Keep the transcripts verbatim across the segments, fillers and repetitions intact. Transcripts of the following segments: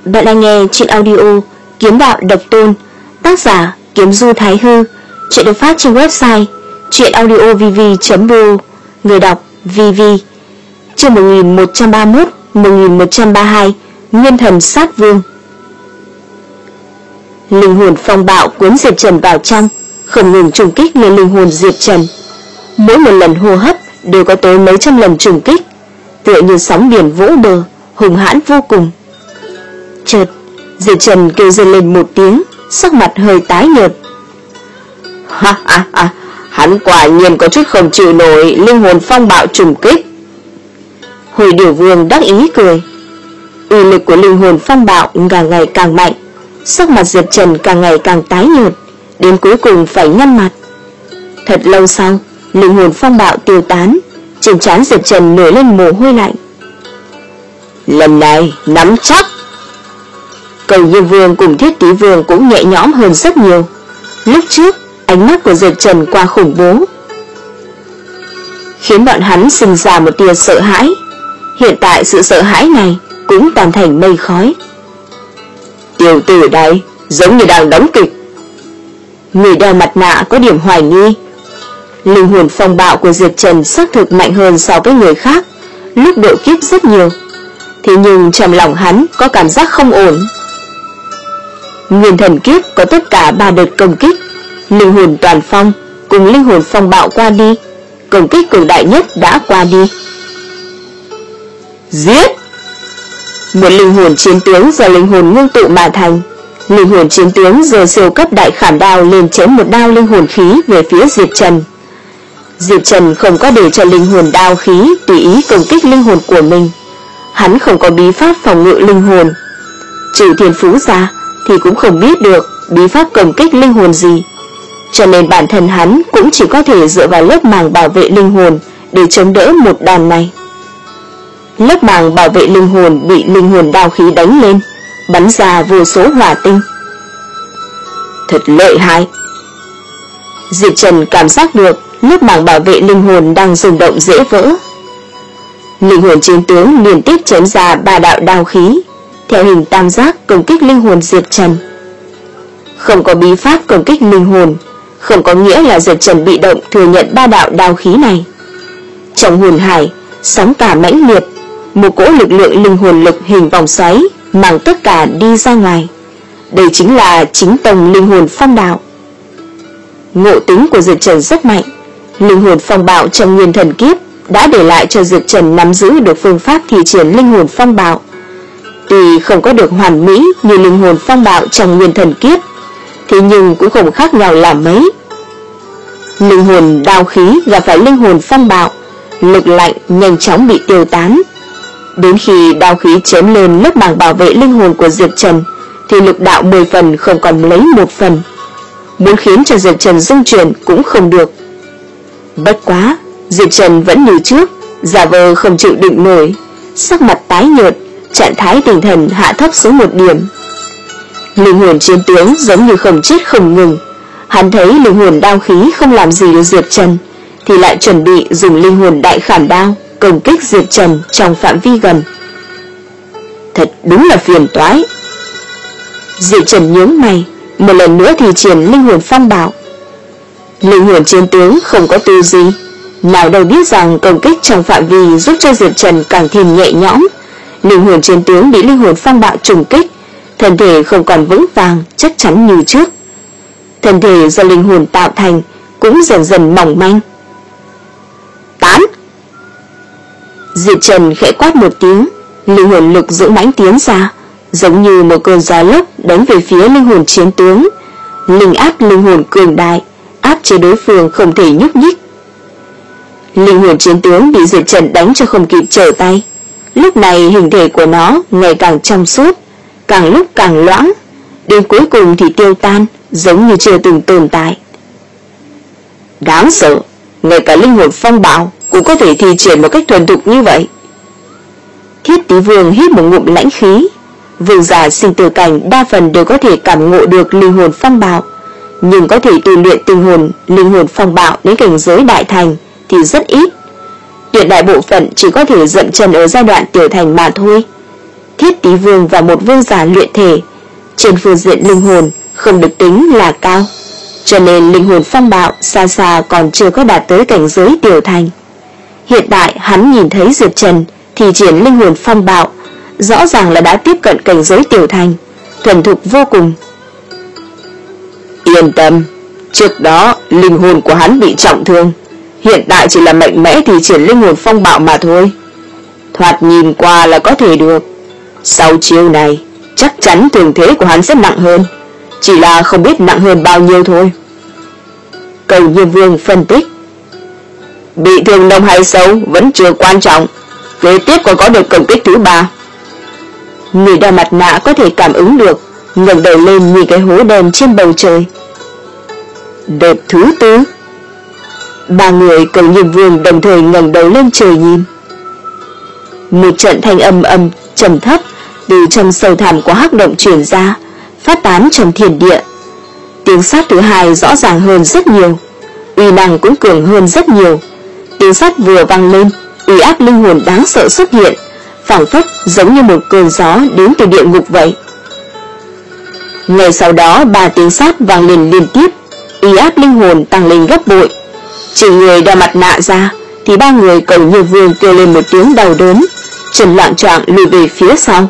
Bạn đang nghe truyện audio Kiếm Đạo Độc Tôn, tác giả Kiếm Du Thái Hư. Truyện được phát trên website truyệnaudiovv chấm r o, người đọc vê vê. Chương một nghìn một trăm ba mươi mốt, một nghìn một trăm ba mươi hai, Nguyên Thần Sát Vương. Linh hồn phong bạo cuốn Diệp Trần vào trong, không ngừng trùng kích lên linh hồn Diệp Trần. Mỗi một lần hô hấp đều có tới mấy trăm lần trùng kích, tựa như sóng biển vỗ bờ, hùng hãn vô cùng. Chợt, Diệp Trần kêu dần lên một tiếng, sắc mặt hơi tái nhợt. Ha ha ha, hắn quả nhiên có chút không chịu nổi linh hồn phong bạo trùng kích. Hồi Điều Vương đắc ý cười. Uy lực của linh hồn phong bạo càng ngày càng mạnh, sắc mặt Diệp Trần càng ngày càng tái nhợt, đến cuối cùng phải nhăn mặt. Thật lâu sau, linh hồn phong bạo tiêu tán, trên trán Diệp Trần nổi lên mồ hôi lạnh. Lần này nắm chắc. Cầu Như Vương cùng Thiết Tí Vương cũng nhẹ nhõm hơn rất nhiều. Lúc trước, ánh mắt của Diệp Trần qua khủng bố, khiến bọn hắn sinh ra một tia sợ hãi. Hiện tại sự sợ hãi này cũng tan thành mây khói. Tiểu tử đây giống như đang đóng kịch. Người đeo mặt nạ có điểm hoài nghi. Linh hồn phong bạo của Diệp Trần xác thực mạnh hơn so với người khác, lúc độ kiếp rất nhiều. Thế nhưng trong lòng hắn có cảm giác không ổn. Nguyên thần kiếp có tất cả ba đợt công kích, linh hồn toàn phong cùng linh hồn phong bạo qua đi, công kích cường đại nhất đã qua đi. Giết! Một linh hồn chiến tướng do linh hồn ngưng tụ mà thành. Linh hồn chiến tướng giờ siêu cấp đại khảm đao lên chém một đao linh hồn khí về phía Diệp Trần. Diệp Trần không có để cho linh hồn đao khí tùy ý công kích linh hồn của mình. Hắn không có bí pháp phòng ngự linh hồn, trừ thiên phú ra thì cũng không biết được bí pháp công kích linh hồn gì, cho nên bản thân hắn cũng chỉ có thể dựa vào lớp màng bảo vệ linh hồn để chống đỡ một đòn này. Lớp màng bảo vệ linh hồn bị linh hồn đao khí đánh lên, bắn ra vô số hỏa tinh. Thật lợi hại. Diệp Trần cảm giác được lớp màng bảo vệ linh hồn đang rung động dễ vỡ. Linh hồn chiến tướng liên tiếp chém ra ba đạo đao khí theo hình tam giác công kích linh hồn Diệp Trần. Không có bí pháp công kích linh hồn, không có nghĩa là Diệp Trần bị động thừa nhận ba đạo đao khí này. Trong hồn hải, sóng cả mãnh liệt, một cỗ lực lượng linh hồn lực hình vòng xoáy mang tất cả đi ra ngoài. Đây chính là chính tông linh hồn phong đạo. Ngộ tính của Diệp Trần rất mạnh. Linh hồn phong bạo trong nguyên thần kiếp đã để lại cho Diệp Trần nắm giữ được phương pháp thi triển linh hồn phong bạo. Tuy không có được hoàn mỹ như linh hồn phong bạo trong nguyên thần kiếp, thế nhưng cũng không khác nhau là mấy. Linh hồn đao khí gặp phải linh hồn phong bạo, lực lạnh nhanh chóng bị tiêu tán. Đến khi đao khí chém lên lớp màng bảo vệ linh hồn của Diệp Trần thì lực đạo mười phần không còn lấy một phần. Muốn khiến cho Diệp Trần rung chuyển cũng không được. Bất quá, Diệp Trần vẫn như trước, giả vờ không chịu đựng nổi, sắc mặt tái nhợt, trạng thái tinh thần hạ thấp xuống một điểm. Linh hồn chiến tướng giống như không chết không ngừng. Hắn thấy linh hồn đao khí không làm gì được Diệp Trần thì lại chuẩn bị dùng linh hồn đại khảm đao công kích Diệp Trần trong phạm vi gần. Thật đúng là phiền toái. Diệp Trần nhướng mày, một lần nữa thì triển linh hồn phong bạo. Linh hồn chiến tướng không có tư gì, nào đâu biết rằng công kích trong phạm vi giúp cho Diệp Trần càng thêm nhẹ nhõm. Linh hồn chiến tướng bị linh hồn phong bạo trùng kích, thân thể không còn vững vàng chắc chắn như trước. Thân thể do linh hồn tạo thành cũng dần dần mỏng manh. Tán! Diệp Trần khẽ quát một tiếng, linh hồn lực dũng mãnh tiến ra, giống như một cơn gió lốc đánh về phía linh hồn chiến tướng. Linh áp linh hồn cường đại, áp chế đối phương không thể nhúc nhích. Linh hồn chiến tướng bị Diệp Trần đánh cho không kịp trở tay. Lúc này hình thể của nó ngày càng trong suốt, càng lúc càng loãng, đến cuối cùng thì tiêu tan, giống như chưa từng tồn tại. Đáng sợ, ngay cả linh hồn phong bạo cũng có thể thi triển một cách thuần thục như vậy. Thiết Tí Vương hít một ngụm lãnh khí. Vương giả sinh tử cảnh đa phần đều có thể cảm ngộ được linh hồn phong bạo, nhưng có thể tu luyện tinh hồn linh hồn phong bạo đến cảnh giới đại thành thì rất ít. Tuyệt đại bộ phận chỉ có thể dậm chân ở giai đoạn tiểu thành mà thôi. Thiết Tý Vương và một vương giả luyện thể. Trên phương diện linh hồn không được tính là cao, cho nên linh hồn phong bạo xa xa còn chưa có đạt tới cảnh giới tiểu thành. Hiện tại hắn nhìn thấy Diệp Trần thì triển linh hồn phong bạo, rõ ràng là đã tiếp cận cảnh giới tiểu thành, thuần thục vô cùng. Yên tâm, trước đó linh hồn của hắn bị trọng thương, hiện tại chỉ là mạnh mẽ thì triển linh hồn phong bạo mà thôi. Thoạt nhìn qua là có thể được. Sau chiêu này, chắc chắn thương thế của hắn sẽ nặng hơn, chỉ là không biết nặng hơn bao nhiêu thôi. Cầu Nhiêm Vương phân tích. Bị thương nông hay sâu vẫn chưa quan trọng, kế tiếp còn có được công kích thứ ba. Người đeo mặt nạ có thể cảm ứng được, ngẩng đầu lên nhìn cái hố đen trên bầu trời. Đợt thứ tư. Ba người Cầu Nhiêm Vương đồng thời ngẩng đầu lên trời nhìn. Một trận thanh âm âm trầm thấp từ trong sâu thẳm của hắc động truyền ra, phát tán trong thiên địa. Tiếng sắt thứ hai rõ ràng hơn rất nhiều, uy năng cũng cường hơn rất nhiều. Tiếng sắt vừa vang lên, uy áp linh hồn đáng sợ xuất hiện, phảng phất giống như một cơn gió đến từ địa ngục vậy. Ngay sau đó ba tiếng sắt vang lên liên tiếp, uy áp linh hồn tăng lên gấp bội. Chỉ người đeo mặt nạ ra thì ba người Cầu Nhiêm Vương kêu lên một tiếng đau đớn, trần loạn choạng lùi về phía sau.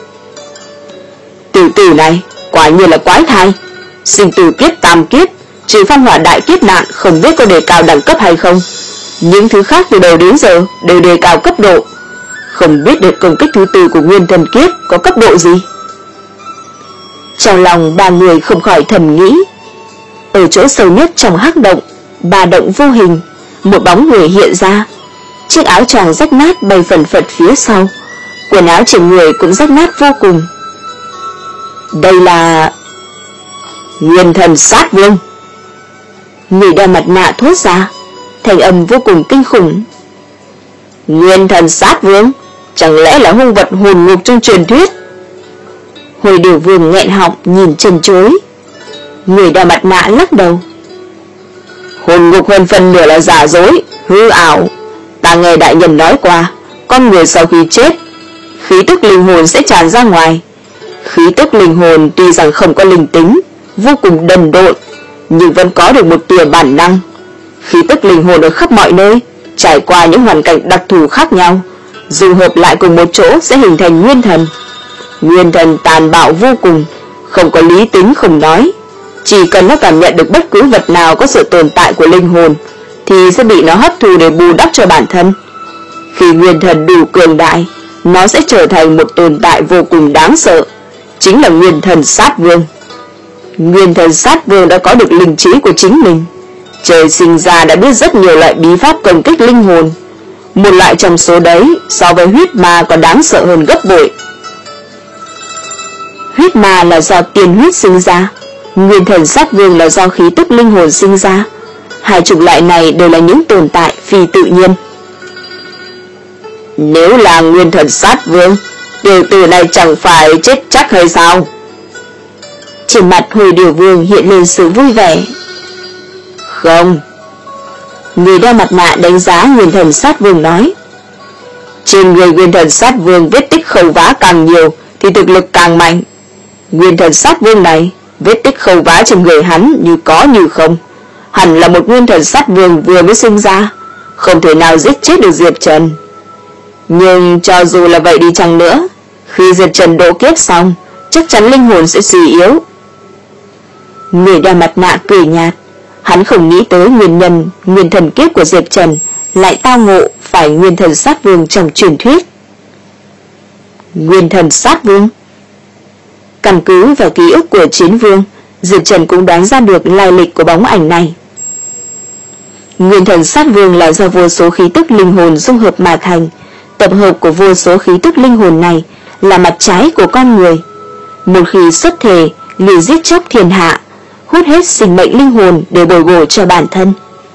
Tiểu tử này quả nhiên là quái thai, sinh tử kiếp tam kiếp, trừ phong hỏa đại kiếp nạn không biết có đề cao đẳng cấp hay không. Những thứ khác từ đầu đến giờ đều đề cao cấp độ, không biết đợt công kích thứ tư của nguyên thần kiếp có cấp độ gì. Trong lòng ba người không khỏi thầm nghĩ. Ở chỗ sâu nhất trong hắc động, ba động vô hình, một bóng người hiện ra. Chiếc áo choàng rách nát bay phần phật phía sau, quần áo trên người cũng rách nát vô cùng. Đây là Nguyên Thần Sát Vương. Người đeo mặt nạ thốt ra, thành âm vô cùng kinh khủng. Nguyên Thần Sát Vương, chẳng lẽ là hung vật hồn ngục trong truyền thuyết? Hồi Điều Vương nghẹn họng nhìn chân chối. Người đeo mặt nạ lắc đầu. Hồn ngục hơn phần nửa là giả dối, hư ảo. Ta nghe đại nhân nói qua, con người sau khi chết, khí tức linh hồn sẽ tràn ra ngoài. Khí tức linh hồn tuy rằng không có linh tính, vô cùng đần độn, nhưng vẫn có được một tia bản năng. Khí tức linh hồn ở khắp mọi nơi, trải qua những hoàn cảnh đặc thù khác nhau, dung hợp lại cùng một chỗ sẽ hình thành nguyên thần. Nguyên thần tàn bạo vô cùng, không có lý tính không nói, chỉ cần nó cảm nhận được bất cứ vật nào có sự tồn tại của linh hồn thì sẽ bị nó hấp thu để bù đắp cho bản thân. Khi nguyên thần đủ cường đại, nó sẽ trở thành một tồn tại vô cùng đáng sợ, chính là Nguyên Thần Sát Vương. Nguyên Thần Sát Vương đã có được linh trí của chính mình, trời sinh ra đã biết rất nhiều loại bí pháp công kích linh hồn. Một loại trong số đấy so với huyết ma còn đáng sợ hơn gấp bội. Huyết ma là do tiền huyết sinh ra, Nguyên Thần Sát Vương là do khí tức linh hồn sinh ra. Hai chủng loại này đều là những tồn tại phi tự nhiên. Nếu là Nguyên Thần Sát Vương, tiểu tử này chẳng phải chết chắc hay sao? Trên mặt Hồi Điều Vương hiện lên sự vui vẻ. Không. Người đeo mặt nạ đánh giá Nguyên Thần Sát Vương nói. Trên người Nguyên Thần Sát Vương vết tích khâu vá càng nhiều thì thực lực càng mạnh. Nguyên Thần Sát Vương này, vết tích khâu vá trên người hắn như có như không. Hẳn là một Nguyên Thần Sát Vương vừa mới sinh ra, không thể nào giết chết được Diệp Trần. Nhưng cho dù là vậy đi chăng nữa, khi Diệp Trần độ kiếp xong, chắc chắn linh hồn sẽ suy yếu. Người đeo mặt nạ cười nhạt, hắn không nghĩ tới nguyên nhân nguyên thần kiếp của Diệp Trần lại tao ngộ phải Nguyên Thần Sát Vương trong truyền thuyết. Nguyên Thần Sát Vương. Căn cứ vào ký ức của Chiến Vương, Diệp Trần cũng đoán ra được lai lịch của bóng ảnh này. Nguyên Thần Sát Vương là do vô số khí tức linh hồn dung hợp mà thành. Tập hợp của vô số khí tức linh hồn này là mặt trái của con người. Một khi xuất thể liền giết chóc thiên hạ, hút hết sinh mệnh linh hồn để bồi bổ cho bản thân.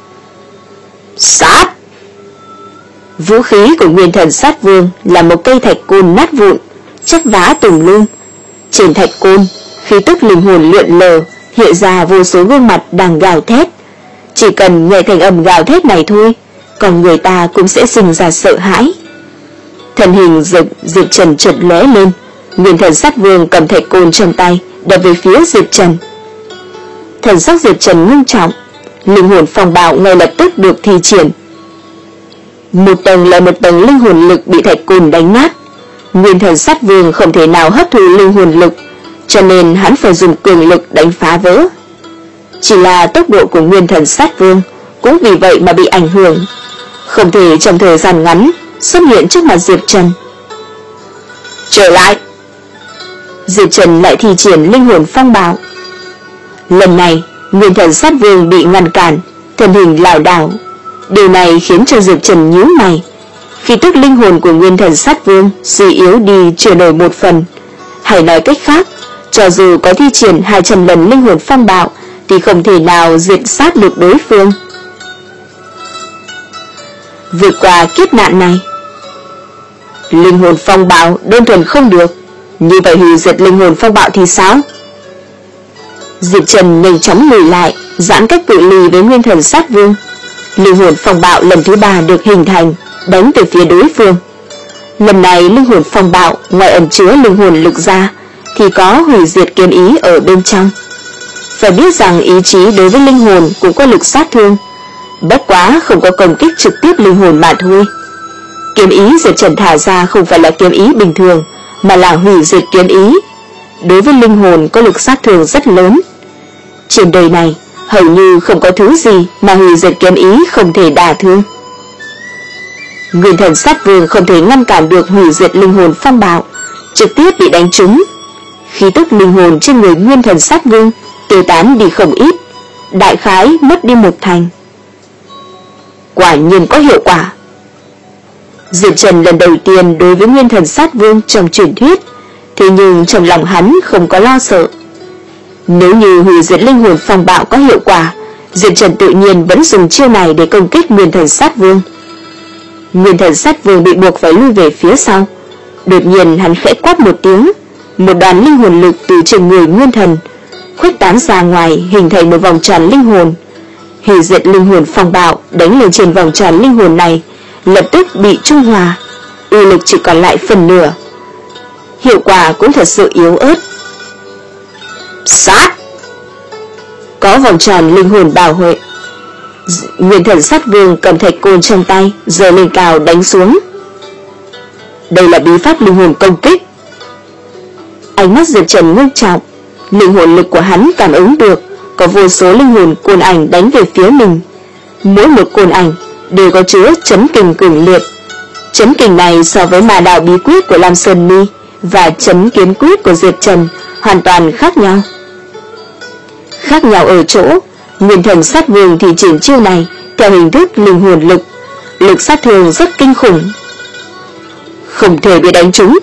Sát! Vũ khí của Nguyên Thần Sát Vương là một cây thạch côn nát vụn, chất vá tùm lum. Trên thạch côn, khí tức linh hồn lượn lờ, hiện ra vô số gương mặt đang gào thét. Chỉ cần nghe thành âm gào thét này thôi, còn người ta cũng sẽ sinh ra sợ hãi. Thân hình Diệp, Diệp Trần chợt lóe lên, Nguyên Thần Sát Vương cầm thạch côn trong tay đập về phía Diệp Trần. Thần sắc Diệp Trần ngưng trọng, linh hồn phong bạo ngay lập tức được thi triển. Một tầng lại một tầng linh hồn lực bị thạch côn đánh nát. Nguyên Thần Sát Vương không thể nào hấp thụ linh hồn lực, cho nên hắn phải dùng cường lực đánh phá vỡ. Chỉ là tốc độ của Nguyên Thần Sát Vương cũng vì vậy mà bị ảnh hưởng, không thể trong thời gian ngắn xuất hiện trước mặt Diệp Trần. Trở lại! Diệp Trần lại thi triển linh hồn phong bạo. Lần này Nguyên Thần Sát Vương bị ngăn cản, thân hình lảo đảo. Điều này khiến cho Diệp Trần nhíu mày. Khí tức linh hồn của Nguyên Thần Sát Vương suy yếu đi chưa nổi một phần. Hay nói cách khác, cho dù có thi triển hai trăm lần linh hồn phong bạo thì không thể nào diệt sát được đối phương. Vượt qua kiếp nạn này, linh hồn phong bạo đơn thuần không được, như vậy hủy diệt linh hồn phong bạo thì sao? Diệp Trần nhanh chóng lùi lại, giãn cách cự ly với Nguyên Thần Sát Vương. Linh hồn phong bạo lần thứ ba được hình thành, đánh từ phía đối phương. Lần này linh hồn phong bạo ngoài ẩn chứa linh hồn lực ra thì có hủy diệt kiếm ý ở bên trong. Phải biết rằng ý chí đối với linh hồn cũng có lực sát thương, bất quá không có công kích trực tiếp linh hồn mà thôi. Kiếm ý Diệp Trần thả ra không phải là kiếm ý bình thường, mà là hủy diệt kiếm ý. Đối với linh hồn có lực sát thương rất lớn. Trên đời này hầu như không có thứ gì mà hủy diệt kiếm ý không thể đả thương. Nguyên Thần Sát Vương không thể ngăn cản được hủy diệt linh hồn phong bạo, trực tiếp bị đánh trúng. Khí tức linh hồn trên người Nguyên Thần Sát Vương tiêu tán đi không ít, đại khái mất đi một thành. Quả nhiên có hiệu quả. Diệp Trần lần đầu tiên đối với Nguyên Thần Sát Vương trong truyền thuyết, thế nhưng trong lòng hắn không có lo sợ. Nếu như hủy diệt linh hồn phong bạo có hiệu quả, Diệp Trần tự nhiên vẫn dùng chiêu này để công kích Nguyên Thần Sát Vương. Nguyên Thần Sát Vương bị buộc phải lui về phía sau. Đột nhiên hắn khẽ quát một tiếng, một đoàn linh hồn lực từ trên người Nguyên Thần khuếch tán ra ngoài, hình thành một vòng tròn linh hồn. Hủy diệt linh hồn phong bạo đánh lên trên vòng tròn linh hồn này, lập tức bị trung hòa, uy lực chỉ còn lại phần nửa. Hiệu quả cũng thật sự yếu ớt. Sát! Có vòng tròn linh hồn bảo hộ, Nguyên Thần Sát Vương cầm thạch côn trong tay giơ lên cao đánh xuống. Đây là bí pháp linh hồn công kích. Ánh mắt Diệp Trần ngưng trọng, linh hồn lực của hắn cảm ứng được có vô số linh hồn côn ảnh đánh về phía mình. Mỗi một côn ảnh đều có chứa chấn kình cường liệt. Chấn kình này so với ma đạo bí quyết của Lam Sơn Mi và chấn kiếm quyết của Diệp Trần hoàn toàn khác nhau. Khác nhau ở chỗ, Nguyên Thần Sát Vương thì triển chiêu này theo hình thức linh hồn lực, lực sát thương rất kinh khủng, không thể bị đánh trúng.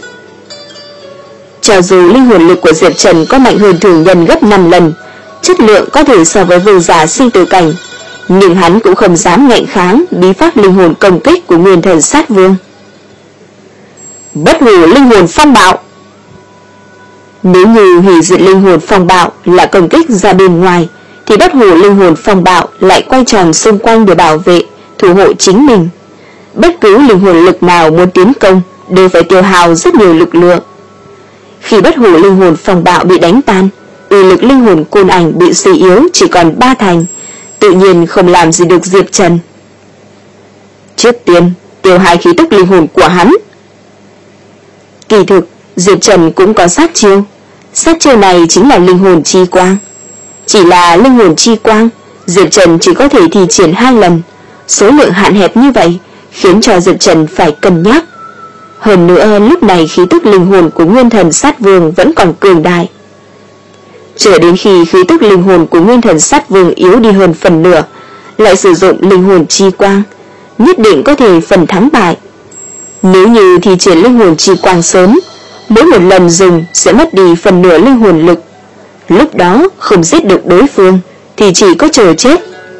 Cho dù linh hồn lực của Diệp Trần có mạnh hơn thường nhân gấp năm lần, chất lượng có thể so với vương giả sinh tử cảnh, nhưng hắn cũng không dám ngạnh kháng bí pháp linh hồn công kích của Nguyên Thần Sát Vương. Bất hủ linh hồn phong bạo. Nếu như hủy diệt linh hồn phong bạo là công kích ra bên ngoài, thì bất hủ linh hồn phong bạo lại quay tròn xung quanh để bảo vệ, thủ hộ chính mình. Bất cứ linh hồn lực nào muốn tiến công đều phải tiêu hao rất nhiều lực lượng. Khi bất hủ linh hồn phong bạo bị đánh tan, uy lực linh hồn côn ảnh bị suy yếu chỉ còn ba thành, tự nhiên không làm gì được Diệp Trần. Trước tiên tiêu hại khí tức linh hồn của hắn. Kỳ thực Diệp Trần cũng có sát chiêu. Sát chiêu này chính là linh hồn chi quang. Chỉ là linh hồn chi quang, Diệp Trần chỉ có thể thi triển hai lần. Số lượng hạn hẹp như vậy khiến cho Diệp Trần phải cân nhắc. Hơn nữa lúc này khí tức linh hồn của Nguyên Thần Sát Vương vẫn còn cường đại. Chờ đến khi khí tức linh hồn của Nguyên Thần Sát Vương yếu đi hơn phần nửa, lại sử dụng linh hồn chi quang, nhất định có thể phần thắng bại. Nếu như thi triển linh hồn chi quang sớm, mỗi một lần dùng sẽ mất đi phần nửa linh hồn lực. Lúc đó không giết được đối phương thì chỉ có chờ chết.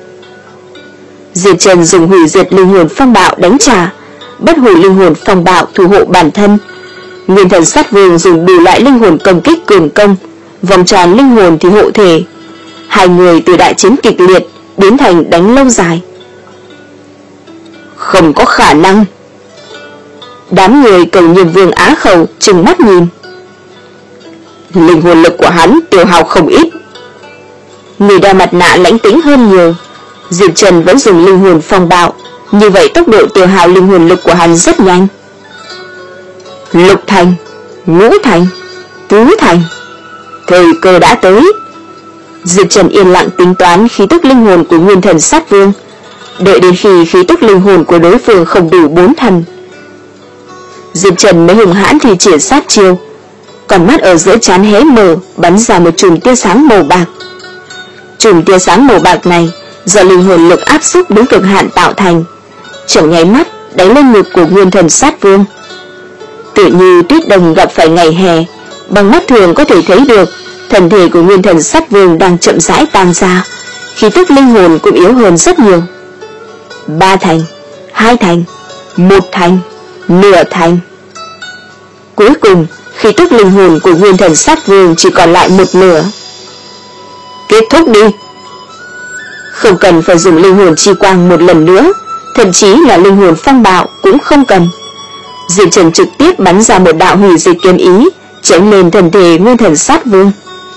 Diệp Trần dùng hủy diệt linh hồn phong bạo đánh trả, bất hủ linh hồn phong bạo thủ hộ bản thân. Nguyên Thần Sát Vương dùng đủ loại linh hồn công kích cường công, vòng tròn linh hồn thì hộ thể. Hai người từ đại chiến kịch liệt biến thành đánh lâu dài. Không có khả năng. Đám người Cầu Nhiêm Vương Á Khẩu trừng mắt nhìn. Linh hồn lực của hắn tiêu hao không ít. Người đeo mặt nạ lãnh tĩnh hơn nhiều. Diệp Trần vẫn dùng linh hồn phong bạo, như vậy tốc độ tiêu hao linh hồn lực của hắn rất nhanh. Lục thành, ngũ thành, tứ thành, thời cơ đã tới. Diệp Trần yên lặng tính toán khí tức linh hồn của Nguyên Thần Sát Vương, đợi đến khi khí tức linh hồn của đối phương không đủ bốn thành, Diệp Trần mới hùng hãn thi triển sát chiêu. Còn mắt ở giữa trán hé mở, bắn ra một chùm tia sáng màu bạc. Chùm tia sáng màu bạc này do linh hồn lực áp xúc đến cực hạn tạo thành, trong nháy mắt đánh lên ngực của Nguyên Thần Sát Vương. Tự như tuyết đồng gặp phải ngày hè, bằng mắt thường có thể thấy được thân thể của Nguyên Thần Sát Vương đang chậm rãi tan ra, khí tức linh hồn cũng yếu hơn rất nhiều. Ba thành, hai thành, một thành, nửa thành. Cuối cùng, khí tức linh hồn của Nguyên Thần Sát Vương chỉ còn lại một nửa. Kết thúc đi. Không cần phải dùng linh hồn chi quang một lần nữa, thậm chí là linh hồn phong bạo cũng không cần. Diệp Trần trực tiếp bắn ra một đạo hủy diệt kiếm ý, chém lên thân thể Nguyên Thần Sát Vương.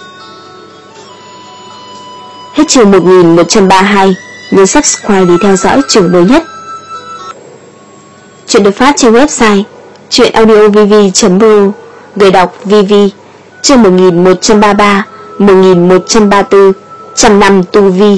Hết chương một nghìn một trăm ba mươi hai, nhớ subscribe để theo dõi chương mới nhất. Chuyện được phát trên website truyệnaudiovv chấm ro, người đọc vê vê, chương một nghìn một trăm ba mươi ba, một nghìn một trăm ba mươi tư, trăm năm tu vi.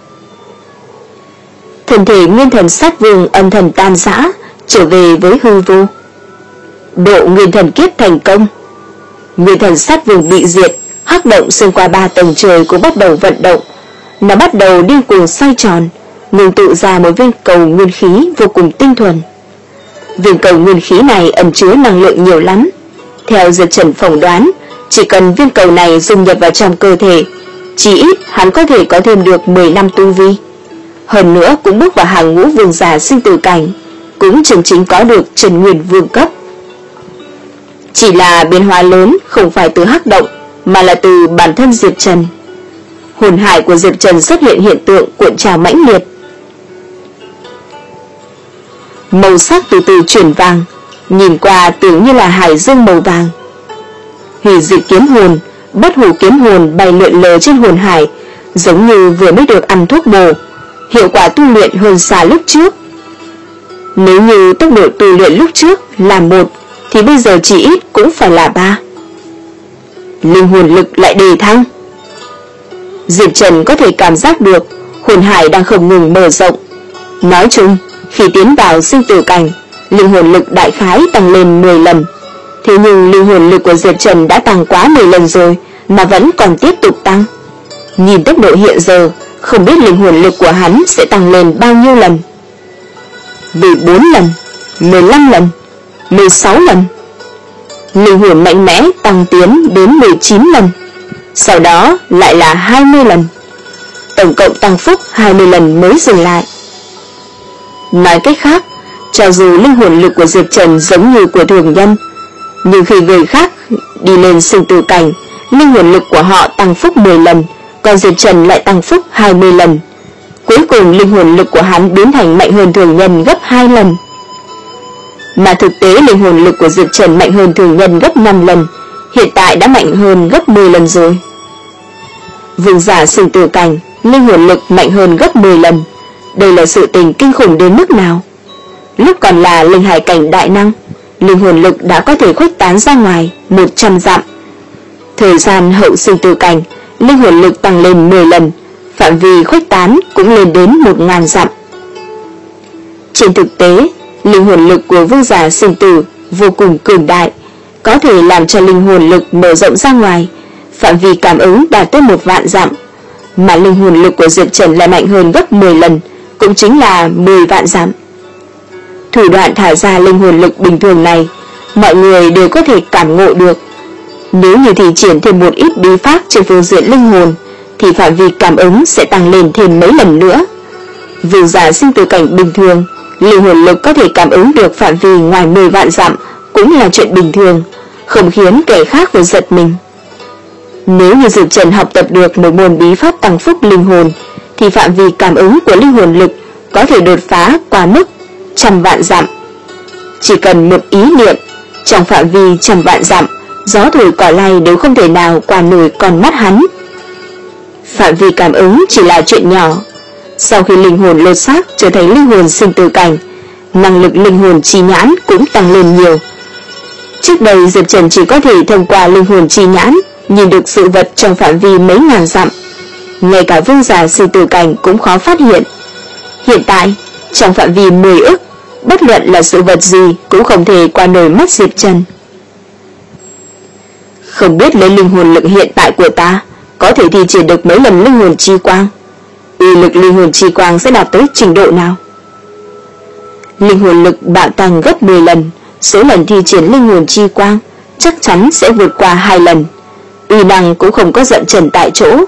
Thân thể Nguyên Thần Sát Vương âm thầm tan rã, trở về với hư vô. Độ Nguyên Thần Kiếp thành công. Nguyên Thần Sát Vương bị diệt, hắc động xuyên qua ba tầng trời cũng bắt đầu vận động. Nó bắt đầu điên cuồng xoay tròn, ngưng tụ ra một viên cầu nguyên khí vô cùng tinh thuần. Viên cầu nguyên khí này ẩn chứa năng lượng nhiều lắm. Theo Diệp Trần phỏng đoán, chỉ cần viên cầu này dung nhập vào trong cơ thể, chỉ ít hắn có thể có thêm được mười năm tu vi. Hơn nữa cũng bước vào hàng ngũ vương giả sinh tử cảnh, cũng chân chính có được Trần Nguyên Vương cấp. Chỉ là biến hóa lớn không phải từ hắc động, mà là từ bản thân Diệp Trần. Hồn hải của Diệp Trần xuất hiện hiện tượng cuộn trào mãnh liệt. Màu sắc từ từ chuyển vàng, nhìn qua tưởng như là hải dương màu vàng. Hủy diệt kiếm hồn, bất hủ kiếm hồn bay lượn lờ trên hồn hải, giống như vừa mới được ăn thuốc bổ, hiệu quả tu luyện hơn xa lúc trước. Nếu như tốc độ tu luyện lúc trước là một, thì bây giờ chỉ ít cũng phải là ba. Linh hồn lực lại đề thăng. Diệp Trần có thể cảm giác được hồn hải đang không ngừng mở rộng. Nói chung, khi tiến vào sinh tử cảnh, linh hồn lực đại khái tăng lên mười lần. Thế nhưng linh hồn lực của Diệp Trần đã tăng quá mười lần rồi mà vẫn còn tiếp tục tăng. Nhìn tốc độ hiện giờ, không biết linh hồn lực của hắn sẽ tăng lên bao nhiêu lần. mười bốn lần, mười lăm lần, mười sáu lần. Linh hồn mạnh mẽ tăng tiến đến mười chín lần, sau đó lại là hai mươi lần. Tổng cộng tăng phúc hai mươi lần mới dừng lại. Nói cách khác, cho dù linh hồn lực của Diệp Trần giống như của thường nhân, nhưng khi người khác đi lên sinh tử cảnh, linh hồn lực của họ tăng phúc mười lần, còn Diệp Trần lại tăng phúc hai mươi lần. Cuối cùng linh hồn lực của hắn biến thành mạnh hơn thường nhân gấp hai lần. Mà thực tế linh hồn lực của Diệp Trần mạnh hơn thường nhân gấp năm lần, hiện tại đã mạnh hơn gấp mười lần rồi. Vương giả sinh tử cảnh, linh hồn lực mạnh hơn gấp mười lần. Đây là sự tình kinh khủng đến mức nào? Lúc còn là linh hải cảnh đại năng, linh hồn lực đã có thể khuếch tán ra ngoài một trăm dặm. Thời gian hậu sinh tử cảnh, linh hồn lực tăng lên mười lần, phạm vi khuếch tán cũng lên đến một ngàn dặm. Trên thực tế, linh hồn lực của vương giả sinh tử vô cùng cường đại, có thể làm cho linh hồn lực mở rộng ra ngoài, phạm vi cảm ứng đạt tới một vạn dặm. Mà linh hồn lực của Diệp Trần lại mạnh hơn gấp mười lần, cũng chính là mười vạn dặm. Thủ đoạn thả ra linh hồn lực bình thường này, mọi người đều có thể cảm ngộ được. Nếu như thì triển thêm một ít bí pháp trên phương diện linh hồn, thì phạm vi cảm ứng sẽ tăng lên thêm mấy lần nữa. Vương giả sinh tử cảnh bình thường, linh hồn lực có thể cảm ứng được phạm vi ngoài mười vạn dặm cũng là chuyện bình thường, không khiến kẻ khác phải giật mình. Nếu như Diệp Trần học tập được một môn bí pháp tăng phúc linh hồn, thì phạm vi cảm ứng của linh hồn lực có thể đột phá qua mức trăm vạn dặm. Chỉ cần một ý niệm, trong phạm vi trăm vạn dặm, gió thổi cỏ lay đều không thể nào qua nổi con mắt hắn. Phạm vi cảm ứng chỉ là chuyện nhỏ. Sau khi linh hồn lột xác trở thành linh hồn sinh tử cảnh, năng lực linh hồn chi nhãn cũng tăng lên nhiều. Trước đây Diệp Trần chỉ có thể thông qua linh hồn chi nhãn nhìn được sự vật trong phạm vi mấy ngàn dặm, ngay cả vương giả sinh tử cảnh cũng khó phát hiện. Hiện tại, trong phạm vi mười ức, bất luận là sự vật gì cũng không thể qua nổi mắt Diệp Trần. Không biết lấy linh hồn lực hiện tại của ta có thể thi triển được mấy lần linh hồn chi quang, uy lực linh hồn chi quang sẽ đạt tới trình độ nào? Linh hồn lực bạo tăng gấp mười lần, số lần thi triển linh hồn chi quang chắc chắn sẽ vượt qua hai lần. Uy năng cũng không có dậm chân tại chỗ.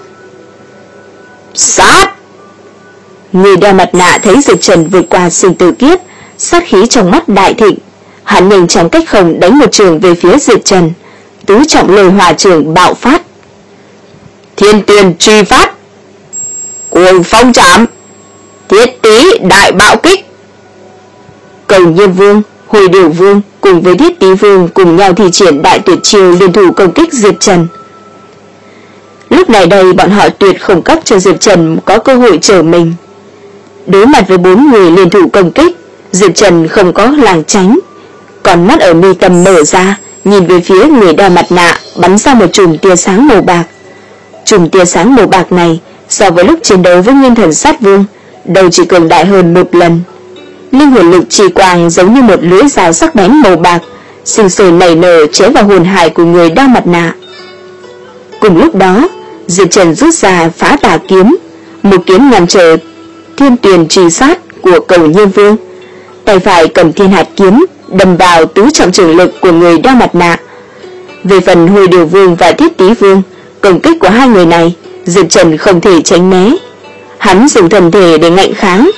Sát! Người đeo mặt nạ thấy Diệp Trần vượt qua sinh tử kiếp, sát khí trong mắt đại thịnh. Hắn nhanh chóng cách không đánh một trường về phía Diệp Trần. Tứ trọng lôi hỏa trường bạo phát. Thiên tiền truy phát, cuồng phong chạm, thiết tí đại bạo kích. Cầu Nhiên Vương, Hồi Điều Vương cùng với Thiết Tí Vương cùng nhau thi triển đại tuyệt chiêu liên thủ công kích Diệp Trần. Lúc này đây bọn họ tuyệt không cấp cho Diệp Trần có cơ hội trở mình. Đối mặt với bốn người liên thủ công kích, Diệp Trần không có lảng tránh, còn mắt ở mi tâm mở ra, nhìn về phía người đeo mặt nạ, bắn ra một chùm tia sáng màu bạc. Chùm tia sáng màu bạc này so với lúc chiến đấu với Nguyên Thần Sát Vương, đầu chỉ cường đại hơn một lần. Linh hồn lực chi quang giống như một lưỡi dao sắc bén màu bạc, sinh sôi nảy nở chém vào hồn hải của người đeo mặt nạ. Cùng lúc đó, Diệp Trần rút ra Phá Tà kiếm, một kiếm ngăn trở thiên tuyền truy sát của Cầu Nhiên Vương. Tay phải cầm thiên hạt kiếm đâm vào tứ trọng trường lực của người đeo mặt nạ. Về phần Hồi Điều Vương và Thiết Tí Vương, công kích của hai người này Diệp Trần không thể tránh né. Hắn dùng thân thể để ngạnh kháng.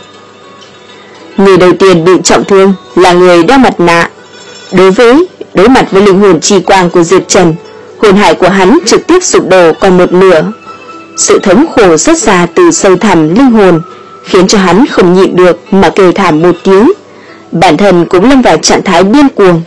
Người đầu tiên bị trọng thương là người đeo mặt nạ. Đối với đối mặt với linh hồn chi quang của Diệp Trần, hồn hải của hắn trực tiếp sụp đổ còn một nửa. Sự thống khổ xuất ra từ sâu thẳm linh hồn khiến cho hắn không nhịn được mà kêu thảm một tiếng. Bản thân cũng lâm vào trạng thái điên cuồng.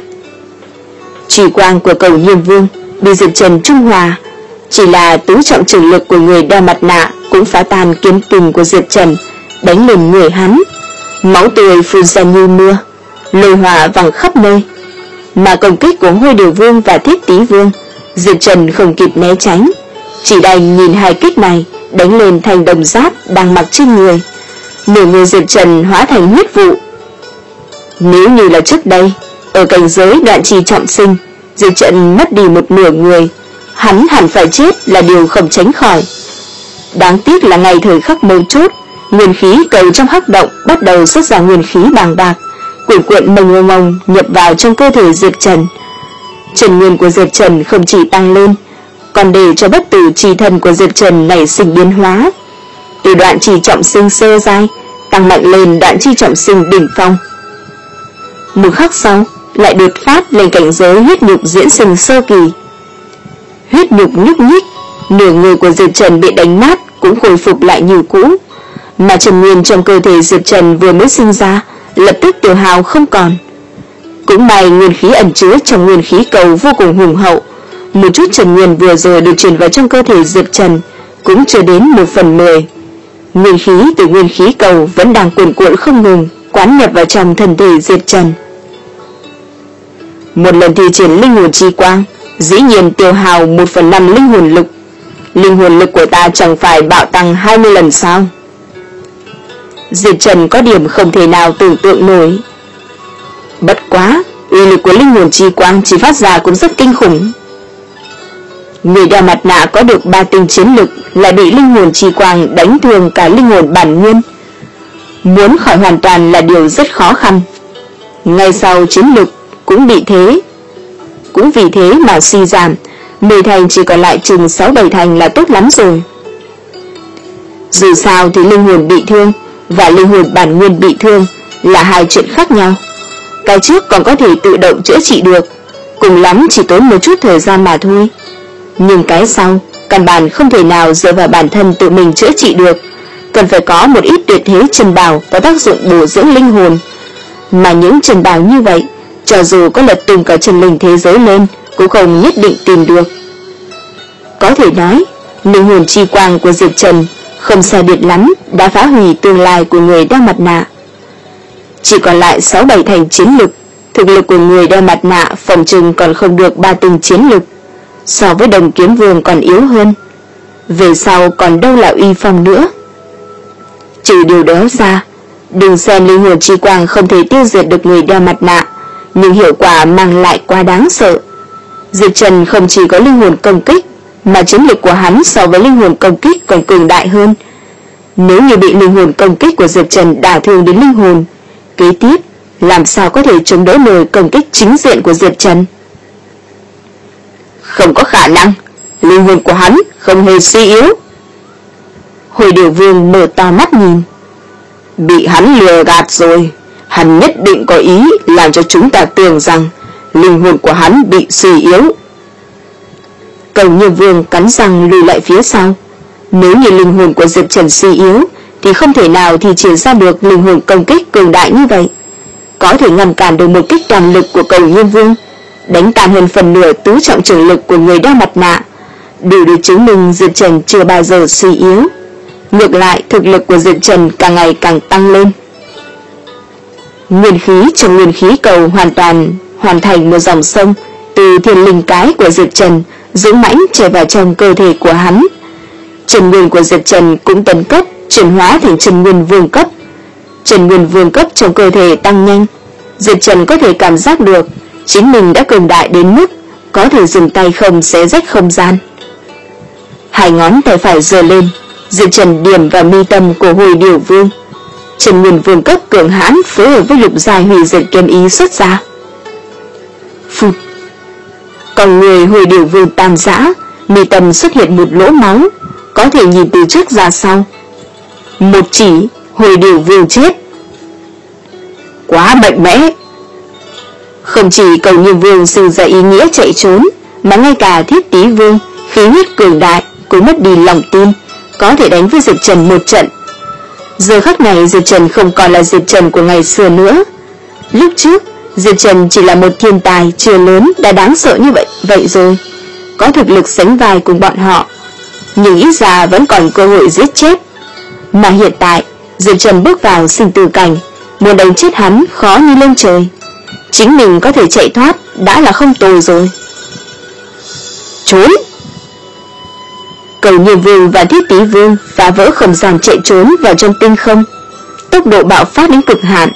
Chi quang của Cầu Nhiên Vương bị Diệp Trần trung hòa, chỉ là tứ trọng trường lực của người đeo mặt nạ cũng phá tan kiếm kình của Diệp Trần, đánh lên người hắn. Máu tươi phun ra như mưa, lôi hỏa văng khắp nơi. Mà công kích của Hồi Điều Vương và Thiết Tí Vương, Diệp Trần không kịp né tránh, chỉ đành nhìn hai kích này đánh lên thành đồng giáp đang mặc trên người. Nửa người Diệp Trần hóa thành huyết vụ. Nếu như là trước đây, ở cảnh giới đoạn trì trọng sinh, Diệp Trần mất đi một nửa người, hắn hẳn phải chết là điều không tránh khỏi. Đáng tiếc là ngày thời khắc mấu chốt, nguyên khí cầu trong hắc động bắt đầu xuất ra nguyên khí bàng bạc, cuộn cuộn mông mông nhập vào trong cơ thể Diệp Trần. Trần nguyên của Diệp Trần không chỉ tăng lên, còn để cho bất tử chi thân của Diệp Trần nảy sinh biến hóa, từ đoạn chi trọng sinh sơ giai tăng mạnh lên đoạn chi trọng sinh đỉnh phong. Một khắc sau lại đột phát lên cảnh giới huyết nhục diễn sinh sơ kỳ. Huyết nhục nhúc nhích, nửa người của Diệp Trần bị đánh nát cũng khôi phục lại như cũ, mà trần nguyên trong cơ thể Diệp Trần vừa mới sinh ra lập tức tiêu hao không còn. Cũng may nguyên khí ẩn chứa trong nguyên khí cầu vô cùng hùng hậu, một chút trần nguyên vừa rồi được truyền vào trong cơ thể Diệp Trần cũng chưa đến một phần mười. Nguyên khí từ nguyên khí cầu vẫn đang cuồn cuộn không ngừng quán nhập vào trong thân thể Diệp Trần. Một lần thi triển linh hồn chi quang, dĩ nhiên tiêu hao một phần năm linh hồn lực. Linh hồn lực của ta chẳng phải bạo tăng hai mươi lần sao? Diệp Trần có điểm không thể nào tưởng tượng nổi. Bất quá, uy lực của linh hồn chi quang chỉ phát ra cũng rất kinh khủng. Người đeo mặt nạ có được ba tinh chiến lực lại bị linh hồn chi quang đánh thương cả linh hồn bản nguyên. Muốn khỏi hoàn toàn là điều rất khó khăn. Ngay sau chiến lực cũng bị thế, cũng vì thế mà suy giảm, mười thành chỉ còn lại chừng sáu bảy thành là tốt lắm rồi. Dù sao thì linh hồn bị thương và linh hồn bản nguyên bị thương là hai chuyện khác nhau. Cái trước còn có thể tự động chữa trị được, cùng lắm chỉ tốn một chút thời gian mà thôi. Nhưng cái sau, căn bản không thể nào dựa vào bản thân tự mình chữa trị được, cần phải có một ít tuyệt thế chân bảo có tác dụng bổ dưỡng linh hồn. Mà những trần bào như vậy, cho dù có lật tung cả chân linh thế giới lên, cũng không nhất định tìm được. Có thể nói, linh hồn chi quang của Diệp Trần không sai biệt lắm đã phá hủy tương lai của người đeo mặt nạ. Chỉ còn lại sáu bảy thành chiến lực, thực lực của người đeo mặt nạ phòng trừng còn không được ba từng chiến lực, so với Đồng Kiếm Vương còn yếu hơn. Về sau còn đâu là uy phong nữa. Trừ điều đó ra, đừng xem linh hồn chi quang không thể tiêu diệt được người đeo mặt nạ, nhưng hiệu quả mang lại quá đáng sợ. Diệp Trần không chỉ có linh hồn công kích, mà chiến lực của hắn so với linh hồn công kích còn cường đại hơn. Nếu như bị linh hồn công kích của Diệp Trần đả thương đến linh hồn, kế tiếp làm sao có thể chống đỡ nổi công kích chính diện của Diệp Trần? Không có khả năng, linh hồn của hắn không hề suy yếu. Hồi Điều Vương mở to mắt nhìn. Bị hắn lừa gạt rồi, hắn nhất định có ý làm cho chúng ta tưởng rằng linh hồn của hắn bị suy yếu. Cầu Như Vương cắn răng lùi lại phía sau. Nếu như linh hồn của Diệp Trần suy yếu thì không thể nào thì triển ra được linh hồn công kích cường đại như vậy. Có thể ngăn cản được một kích toàn lực của Cầu Như Vương, đánh tan hơn phần nửa tứ trọng trường lực của người đeo mặt nạ, đủ để chứng minh Diệp Trần chưa bao giờ suy yếu. Ngược lại, thực lực của Diệp Trần càng ngày càng tăng lên. Nguyên khí trong nguyên khí cầu hoàn toàn hoàn thành một dòng sông từ thiên linh cái của Diệp Trần dũng mãnh chảy vào trong cơ thể của hắn. Chân nguyên của Diệp Trần cũng tấn cấp, chuyển hóa thành chân nguyên vương cấp. Chân nguyên vương cấp trong cơ thể tăng nhanh. Diệp Trần có thể cảm giác được chính mình đã cường đại đến mức có thể dùng tay không xé rách không gian. Hai ngón tay phải giơ lên, Diệp Trần điểm vào mi tâm của Hồi Điều Vương. Chân nguyên vương cấp cường hãn phối hợp với lục giai hủy diệt kiếm ý xuất ra. Phụt! Còn người Hồi Điều Vương tan rã, mi tâm xuất hiện một lỗ máu, có thể nhìn từ trước ra sau. Một chỉ, Hồi Điều Vương chết. Quá mạnh mẽ! Không chỉ Cầu Như Vương sinh ra ý nghĩa chạy trốn, mà ngay cả Thiết Tý Vương, khí huyết cường đại cũng mất đi lòng tin, có thể đánh với Diệp Trần một trận. Giờ khắc này Diệp Trần không còn là Diệp Trần của ngày xưa nữa. Lúc trước, Diệp Trần chỉ là một thiên tài chưa lớn đã đáng sợ như vậy vậy rồi, có thực lực sánh vai cùng bọn họ, nhưng ít ra vẫn còn cơ hội giết chết. Mà hiện tại, Diệp Trần bước vào sinh tử cảnh, muốn đánh chết hắn khó như lên trời. Chính mình có thể chạy thoát đã là không tồi rồi. Trốn! Cầu Như Vương và Thiết Tý Vương phá vỡ không gian chạy trốn vào trong tinh không, tốc độ bạo phát đến cực hạn.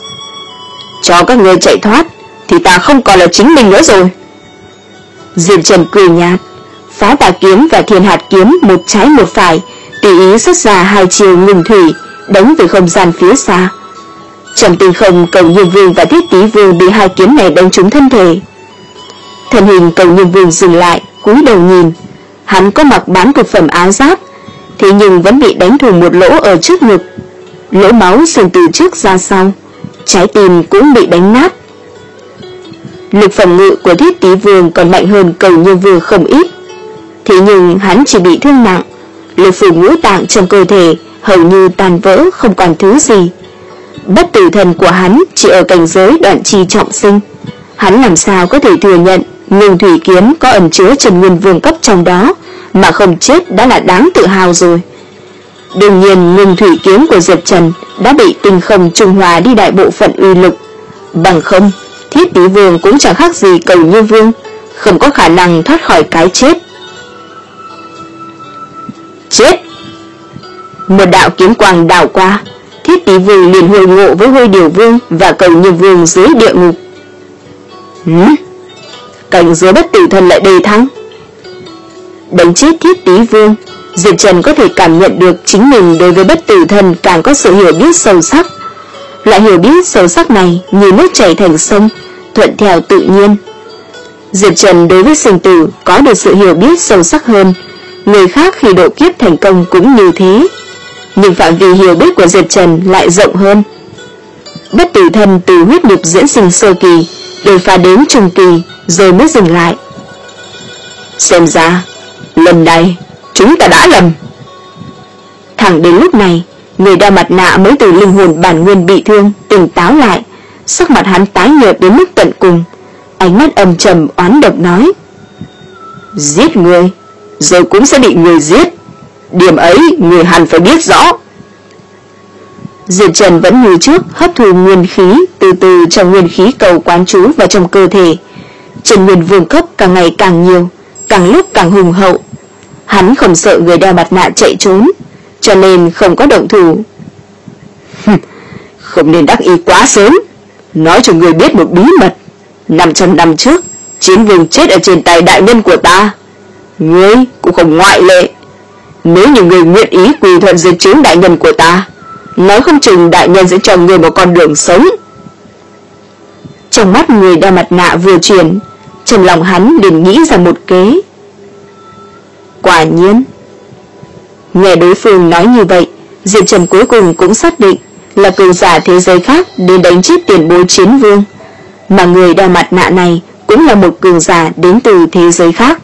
Cho các người chạy thoát thì ta không còn là chính mình nữa rồi. Diệp Trần cười nhạt, Phá Tà Kiếm và Thiên Hạt Kiếm một trái một phải, tùy ý xuất ra hai chiều ngừng thủy, đánh từ không gian phía xa. Trong tinh không, Cầu Như Vương và Thiết Tý Vương bị hai kiếm này đánh trúng thân thể. Thân hình Cầu Như Vương dừng lại, cúi đầu nhìn. Hắn có mặc bán cực phẩm áo giáp, thế nhưng vẫn bị đánh thủng một lỗ ở trước ngực, lỗ máu xuyên từ trước ra sau, trái tim cũng bị đánh nát. Lực phòng ngự của Thiết Tý Vương còn mạnh hơn Cầu Như Vương không ít, thế nhưng hắn chỉ bị thương nặng, lực phủ ngũ tạng trong cơ thể hầu như tan vỡ không còn thứ gì. Bất tử thần của hắn chỉ ở cảnh giới đoạn chi trọng sinh, hắn làm sao có thể thừa nhận Ngưng Thủy Kiếm có ẩn chứa chân nguyên vương cấp trong đó, mà không chết đã là đáng tự hào rồi. Đương nhiên Ngưng Thủy Kiếm của Diệp Trần đã bị tinh không trung hòa đi đại bộ phận uy lực, bằng không Thiết Tý Vương cũng chẳng khác gì Cầu Như Vương, không có khả năng thoát khỏi cái chết. Chết! Một đạo kiếm quang đảo qua, Thiết Tý Vương liền hồi ngộ với Hôi Điều Vương và Cầu Như Vương dưới địa ngục. Hửm? Cảnh giới bất tử thần lại đề thăng. Đánh chết Thiết Tý Vương, Diệp Trần có thể cảm nhận được chính mình đối với bất tử thần càng có sự hiểu biết sâu sắc. Loại hiểu biết sâu sắc này như nước chảy thành sông, thuận theo tự nhiên. Diệp Trần đối với sinh tử có được sự hiểu biết sâu sắc hơn, người khác khi độ kiếp thành công cũng như thế, nhưng phạm vi hiểu biết của Diệp Trần lại rộng hơn. Bất tử thần từ huyết nhục diễn sinh sơ kỳ đột phá đến trung kỳ rồi mới dừng lại. Xem ra lần này chúng ta đã lầm. Thẳng đến lúc này, người đeo mặt nạ mới từ linh hồn bản nguyên bị thương tỉnh táo lại, Sắc mặt hắn tái nhợt đến mức tận cùng, ánh mắt âm trầm oán độc nói: giết người, rồi cũng sẽ bị người giết. Điểm ấy người hẳn phải biết rõ. Diệp Trần vẫn như trước hấp thu nguyên khí từ từ trong nguyên khí cầu quán trú vào trong cơ thể. Chân nguyên vương cấp càng ngày càng nhiều, càng lúc càng hùng hậu. Hắn không sợ người đeo mặt nạ chạy trốn, cho nên không có động thủ. Không nên đắc ý quá sớm. Nói cho người biết một bí mật. năm trăm năm trước, Chiến Vương chết ở trên tay đại nhân của ta. Ngươi cũng không ngoại lệ. Nếu như người nguyện ý quỳ thuận dưới trướng đại nhân của ta, nói không chừng đại nhân sẽ cho người một con đường sống. Trong mắt người đeo mặt nạ vừa chuyển, trong lòng hắn liền nghĩ ra một kế. Quả nhiên. Nghe đối phương nói như vậy, Diệp Trần cuối cùng cũng xác định là cường giả thế giới khác đến đánh chết tiền bối Chiến Vương, mà người đeo mặt nạ này cũng là một cường giả đến từ thế giới khác.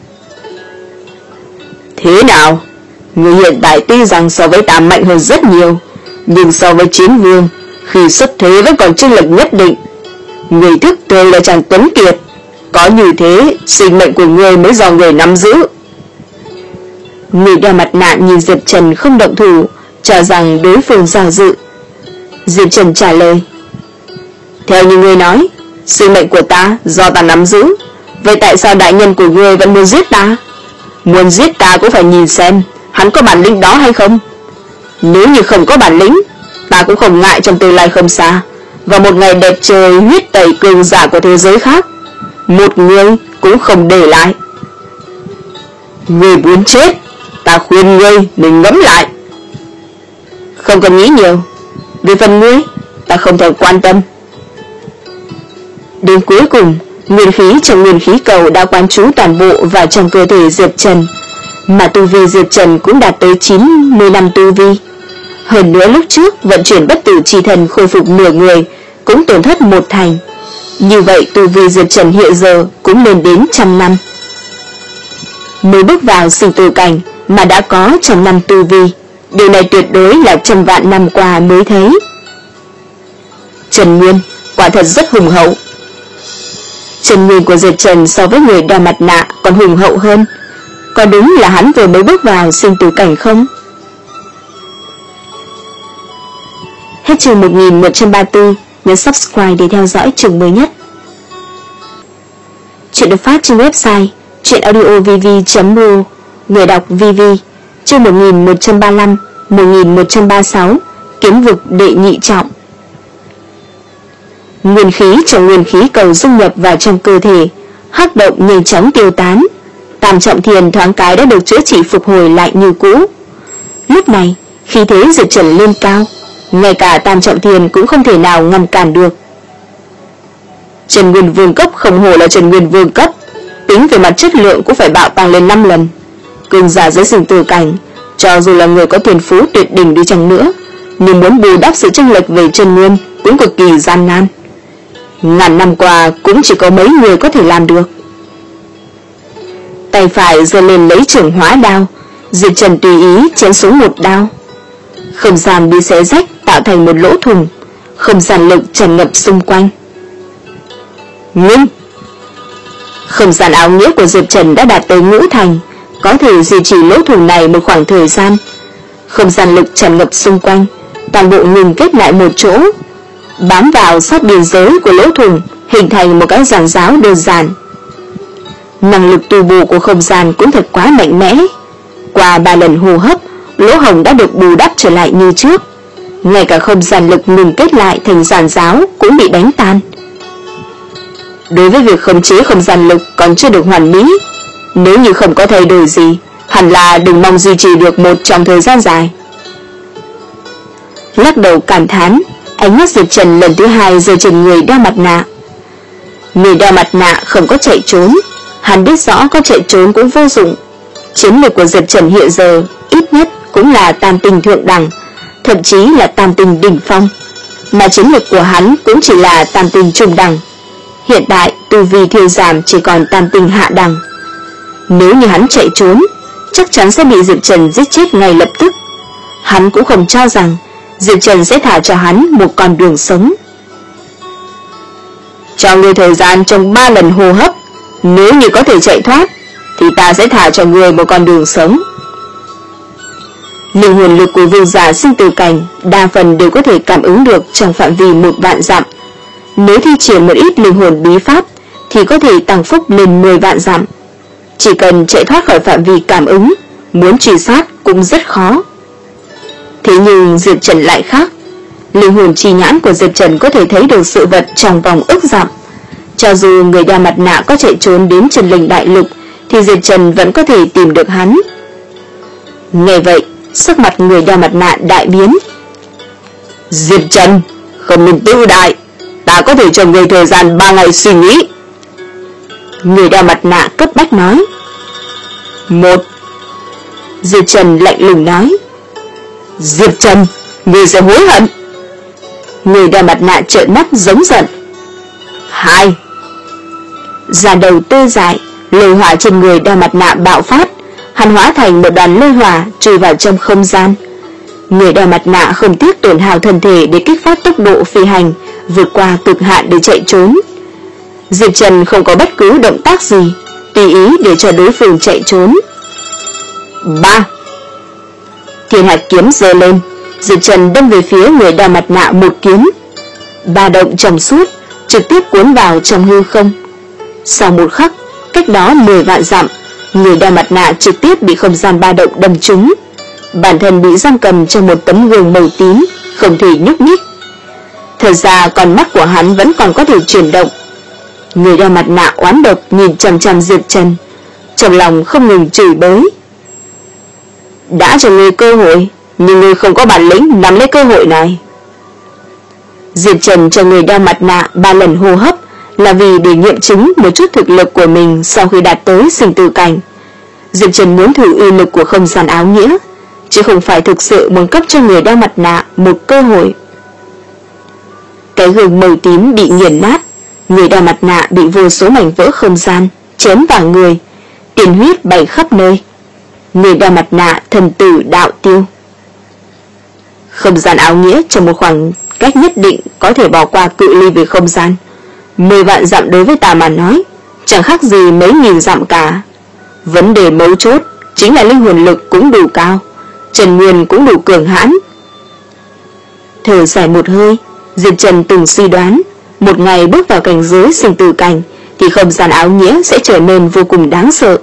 Thế nào? Người hiện tại tuy rằng so với ta mạnh hơn rất nhiều, nhưng so với Chiến Vương, khi xuất thế vẫn còn chênh lệch nhất định. Người thức thời là chàng tuấn kiệt, có như thế sinh mệnh của người mới do người nắm giữ. Người đeo mặt nạ nhìn Diệp Trần không động thủ, cho rằng đối phương do dự. Diệp Trần trả lời: theo như ngươi nói, sinh mệnh của ta do ta nắm giữ. Vậy tại sao đại nhân của ngươi vẫn muốn giết ta? Muốn giết ta cũng phải nhìn xem hắn có bản lĩnh đó hay không. Nếu như không có bản lĩnh, ta cũng không ngại trong tương lai không xa, vào một ngày đẹp trời huyết tẩy cường giả của thế giới khác, một người cũng không để lại. Ngươi muốn chết, ta khuyên ngươi nên ngẫm lại. Không cần nghĩ nhiều, về phần ngươi, ta không thèm quan tâm. Đến cuối cùng, nguyên khí trong nguyên khí cầu đã quán trú toàn bộ vào trong cơ thể Diệp Trần, mà tu vi Diệp Trần cũng đạt tới chín mươi năm tu vi. Hơn nữa lúc trước vận chuyển bất tử chi thần khôi phục nửa người cũng tổn thất một thành. Như vậy tu vi Diệp Trần hiện giờ cũng lên đến trăm năm. Mới bước vào sinh tử cảnh mà đã có trăm năm tu vi, điều này tuyệt đối là trăm vạn năm qua mới thấy. Trần Nguyên quả thật rất hùng hậu. Trần Nguyên của Diệp Trần so với người đeo mặt nạ còn hùng hậu hơn. Có đúng là hắn vừa mới bước vào sinh tử cảnh không? Hết chương một nghìn một trăm ba mươi tư, nhấn subscribe để theo dõi chương mới nhất. Chuyện được phát trên website truyệnaudiovv chấm ro, người đọc vê vê. Chương một nghìn một trăm ba mươi lăm, một nghìn một trăm ba mươi sáu, kiếm vực đệ nhị trọng. Nguyên khí trong nguyên khí cầu dung nhập vào trong cơ thể, hắc động nhanh chóng tiêu tán. Tam trọng thiền thoáng cái đã được chữa trị phục hồi lại như cũ. Lúc này, khí thế Diệp Trần lên cao, ngay cả tam trọng thiền cũng không thể nào ngăn cản được. Trần Nguyên Vương cấp không hổ là Trần Nguyên Vương cấp, tính về mặt chất lượng cũng phải bạo tăng lên năm lần. Cường giả dưới sinh tử cảnh, cho dù là người có thiên phú tuyệt đỉnh đi chăng nữa, nhưng muốn bù đắp sự chênh lệch về chân nguyên cũng cực kỳ gian nan. Ngàn năm qua cũng chỉ có mấy người có thể làm được. Tay phải giơ lên lấy trưởng hóa đao, Diệp Trần tùy ý chém xuống một đao. Không gian bị xé rách tạo thành một lỗ thủng, không gian lực tràn ngập xung quanh. Ngưng! Không gian áo nghĩa của Diệp Trần đã đạt tới ngũ thành, có thể duy trì lỗ thủng này một khoảng thời gian. Không gian lực tràn ngập xung quanh, toàn bộ ngừng kết lại một chỗ, bám vào sát biên giới của lỗ thủng, hình thành một cái giàn giáo đơn giản. Năng lực tu bổ của không gian cũng thật quá mạnh mẽ. Qua ba lần hô hấp, lỗ hổng đã được bù đắp trở lại như trước. Ngay cả không gian lực ngừng kết lại thành giàn giáo cũng bị đánh tan. Đối với việc khống chế không gian lực còn chưa được hoàn mỹ, nếu như không có thay đổi gì, hẳn là đừng mong duy trì được một trong thời gian dài. Lắc đầu cảm thán, ánh mắt Diệp Trần lần thứ hai rơi trên người đeo mặt nạ. Người đeo mặt nạ không có chạy trốn, hắn biết rõ có chạy trốn cũng vô dụng. Chiến lược của Diệp Trần hiện giờ ít nhất cũng là tam tinh thượng đẳng, thậm chí là tam tinh đỉnh phong, mà chiến lược của hắn cũng chỉ là tam tinh trung đẳng. Hiện tại tu vi thiêu giảm chỉ còn tam tinh hạ đẳng. Nếu như hắn chạy trốn, chắc chắn sẽ bị Diệp Trần giết chết ngay lập tức. Hắn cũng không cho rằng Diệp Trần sẽ thả cho hắn một con đường sống. Cho ngươi thời gian trong ba lần hô hấp, nếu như có thể chạy thoát thì ta sẽ thả cho ngươi một con đường sống. Linh hồn lực của vương giả sinh tử cảnh đa phần đều có thể cảm ứng được trong phạm vi một vạn dặm. Nếu thi triển một ít linh hồn bí pháp thì có thể tăng phúc lên mười vạn dặm. Chỉ cần chạy thoát khỏi phạm vi cảm ứng, muốn truy sát cũng rất khó. Thế nhưng Diệp Trần lại khác. Linh hồn chi nhãn của Diệp Trần có thể thấy được sự vật trong vòng ức dặm. Cho dù người đeo mặt nạ có chạy trốn đến Trần Linh Đại Lục thì Diệp Trần vẫn có thể tìm được hắn. Nghe vậy, sắc mặt người đeo mặt nạ đại biến. Diệp Trần, không nên tự đại, ta có thể cho người thời gian ba ngày suy nghĩ. Người đeo mặt nạ cấp bách nói. Một. Diệp Trần lạnh lùng nói. Diệp Trần, ngươi sẽ hối hận. Người đeo mặt nạ trợn mắt giống giận. Hai. Da đầu tê dại, lôi hỏa trên người đeo mặt nạ bạo phát, hắn hóa thành một đoàn lôi hỏa chui vào trong không gian. Người đeo mặt nạ không tiếc tổn hao thân thể để kích phát tốc độ phi hành, vượt qua cực hạn để chạy trốn. Diệp Trần không có bất cứ động tác gì, tùy ý để cho đối phương chạy trốn. Ba. Thiên hạt kiếm giơ lên, Diệp Trần đâm về phía người đeo mặt nạ một kiếm. Ba động trong suốt trực tiếp cuốn vào trong hư không. Sau một khắc, cách đó mười vạn dặm, người đeo mặt nạ trực tiếp bị không gian ba động đâm trúng. Bản thân bị giam cầm trong một tấm gương màu tím, không thể nhúc nhích. Thật ra con mắt của hắn vẫn còn có thể chuyển động. Người đeo mặt nạ oán độc nhìn chằm chằm Diệp Trần, trong lòng không ngừng chửi bới. Đã cho ngươi cơ hội, nhưng ngươi không có bản lĩnh nắm lấy cơ hội này. Diệp Trần cho người đeo mặt nạ ba lần hô hấp là vì để nghiệm chứng một chút thực lực của mình sau khi đạt tới sinh tử cảnh. Diệp Trần muốn thử uy lực của không gian áo nghĩa, chứ không phải thực sự muốn cấp cho người đeo mặt nạ một cơ hội. Cái gương màu tím bị nghiền nát, người đeo mặt nạ bị vô số mảnh vỡ không gian chém vào người, tiền huyết bay khắp nơi. Người đeo mặt nạ thần tử đạo tiêu. Không gian áo nghĩa trong một khoảng cách nhất định có thể bỏ qua cự ly về không gian. Mười vạn dặm đối với ta mà nói chẳng khác gì mấy nghìn dặm cả. Vấn đề mấu chốt chính là linh hồn lực cũng đủ cao, Trần Nguyên cũng đủ cường hãn. Thở dài một hơi, Diệp Trần từng suy đoán một ngày bước vào cảnh giới sinh tử cảnh thì không gian áo nghĩa sẽ trở nên vô cùng đáng sợ.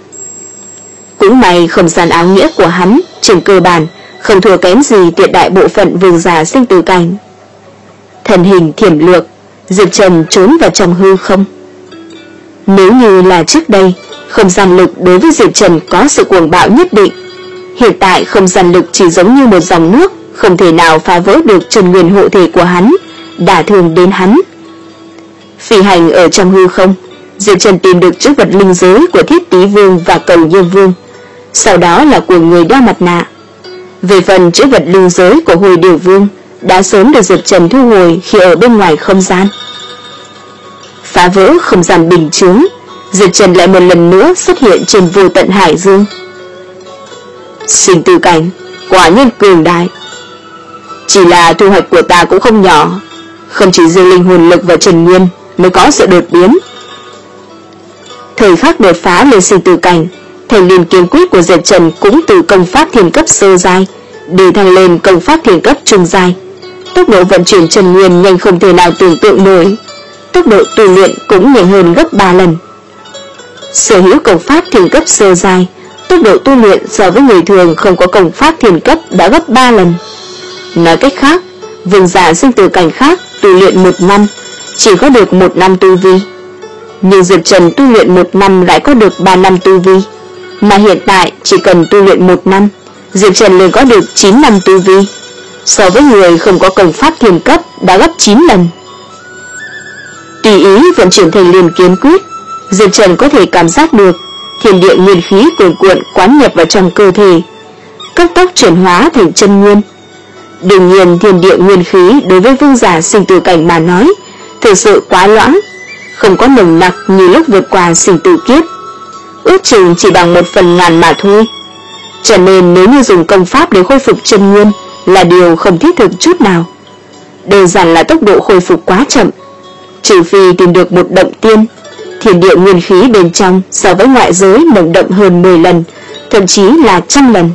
Cũng may không gian áo nghĩa của hắn trên cơ bản không thua kém gì tuyệt đại bộ phận vương giả sinh tử cảnh. Thần hình thiểm lược, Diệp Trần trốn vào trong hư không. Nếu như là trước đây, không gian lực đối với Diệp Trần có sự cuồng bạo nhất định. Hiện tại không gian lực chỉ giống như một dòng nước, không thể nào phá vỡ được Trần Nguyên hộ thể của hắn, đả thương đến hắn. Phi hành ở trong hư không, Diệp Trần tìm được chữ vật linh giới của Thiết Tý Vương và Cầu Nhiêm Vương, sau đó là của người đeo mặt nạ. Về phần chữ vật linh giới của Hồi Điều Vương đã sớm được Diệp Trần thu hồi khi ở bên ngoài không gian. Phá vỡ không gian bình chướng, Diệp Trần lại một lần nữa xuất hiện trên vô tận hải dương. Sinh tử cảnh quả nhiên cường đại. Chỉ là thu hoạch của ta cũng không nhỏ, không chỉ riêng linh hồn lực và Trần Nguyên mới có sự đột biến. Thời khắc đột phá lên sinh tử cảnh, thành liên kiếm quyết của Diệp Trần cũng từ công pháp thiền cấp sơ giai để thăng lên công pháp thiền cấp trung giai. Tốc độ vận chuyển Trần Nguyên nhanh không thể nào tưởng tượng nổi, tốc độ tu luyện cũng nhanh hơn gấp ba lần. Sở hữu công pháp thiền cấp sơ giai, tốc độ tu luyện so với người thường không có công pháp thiền cấp đã gấp ba lần. Nói cách khác, vương giả sinh tử cảnh khác tu luyện một năm chỉ có được một năm tu vi, nhưng Diệp Trần tu luyện một năm lại có được ba năm tu vi, mà hiện tại chỉ cần tu luyện một năm, Diệp Trần liền có được chín năm tu vi, so với người không có công pháp thiền cấp đã gấp chín lần. Tùy ý vận chuyển thành liên kiếm quyết, Diệp Trần có thể cảm giác được thiên địa nguyên khí cuồn cuộn quán nhập vào trong cơ thể, cấp tốc chuyển hóa thành chân nguyên. Đương nhiên thiên địa nguyên khí đối với vương giả sinh tử cảnh mà nói thực sự quá loãng, không có nồng nặc như lúc vượt qua sinh tử kiếp, ước chừng chỉ bằng một phần ngàn mà thôi. Cho nên nếu như dùng công pháp để khôi phục chân nguyên là điều không thiết thực chút nào. Đơn giản là tốc độ khôi phục quá chậm. Trừ phi tìm được một động tiên, thiên địa nguyên khí bên trong so với ngoại giới nồng đậm hơn mười lần, thậm chí là trăm lần.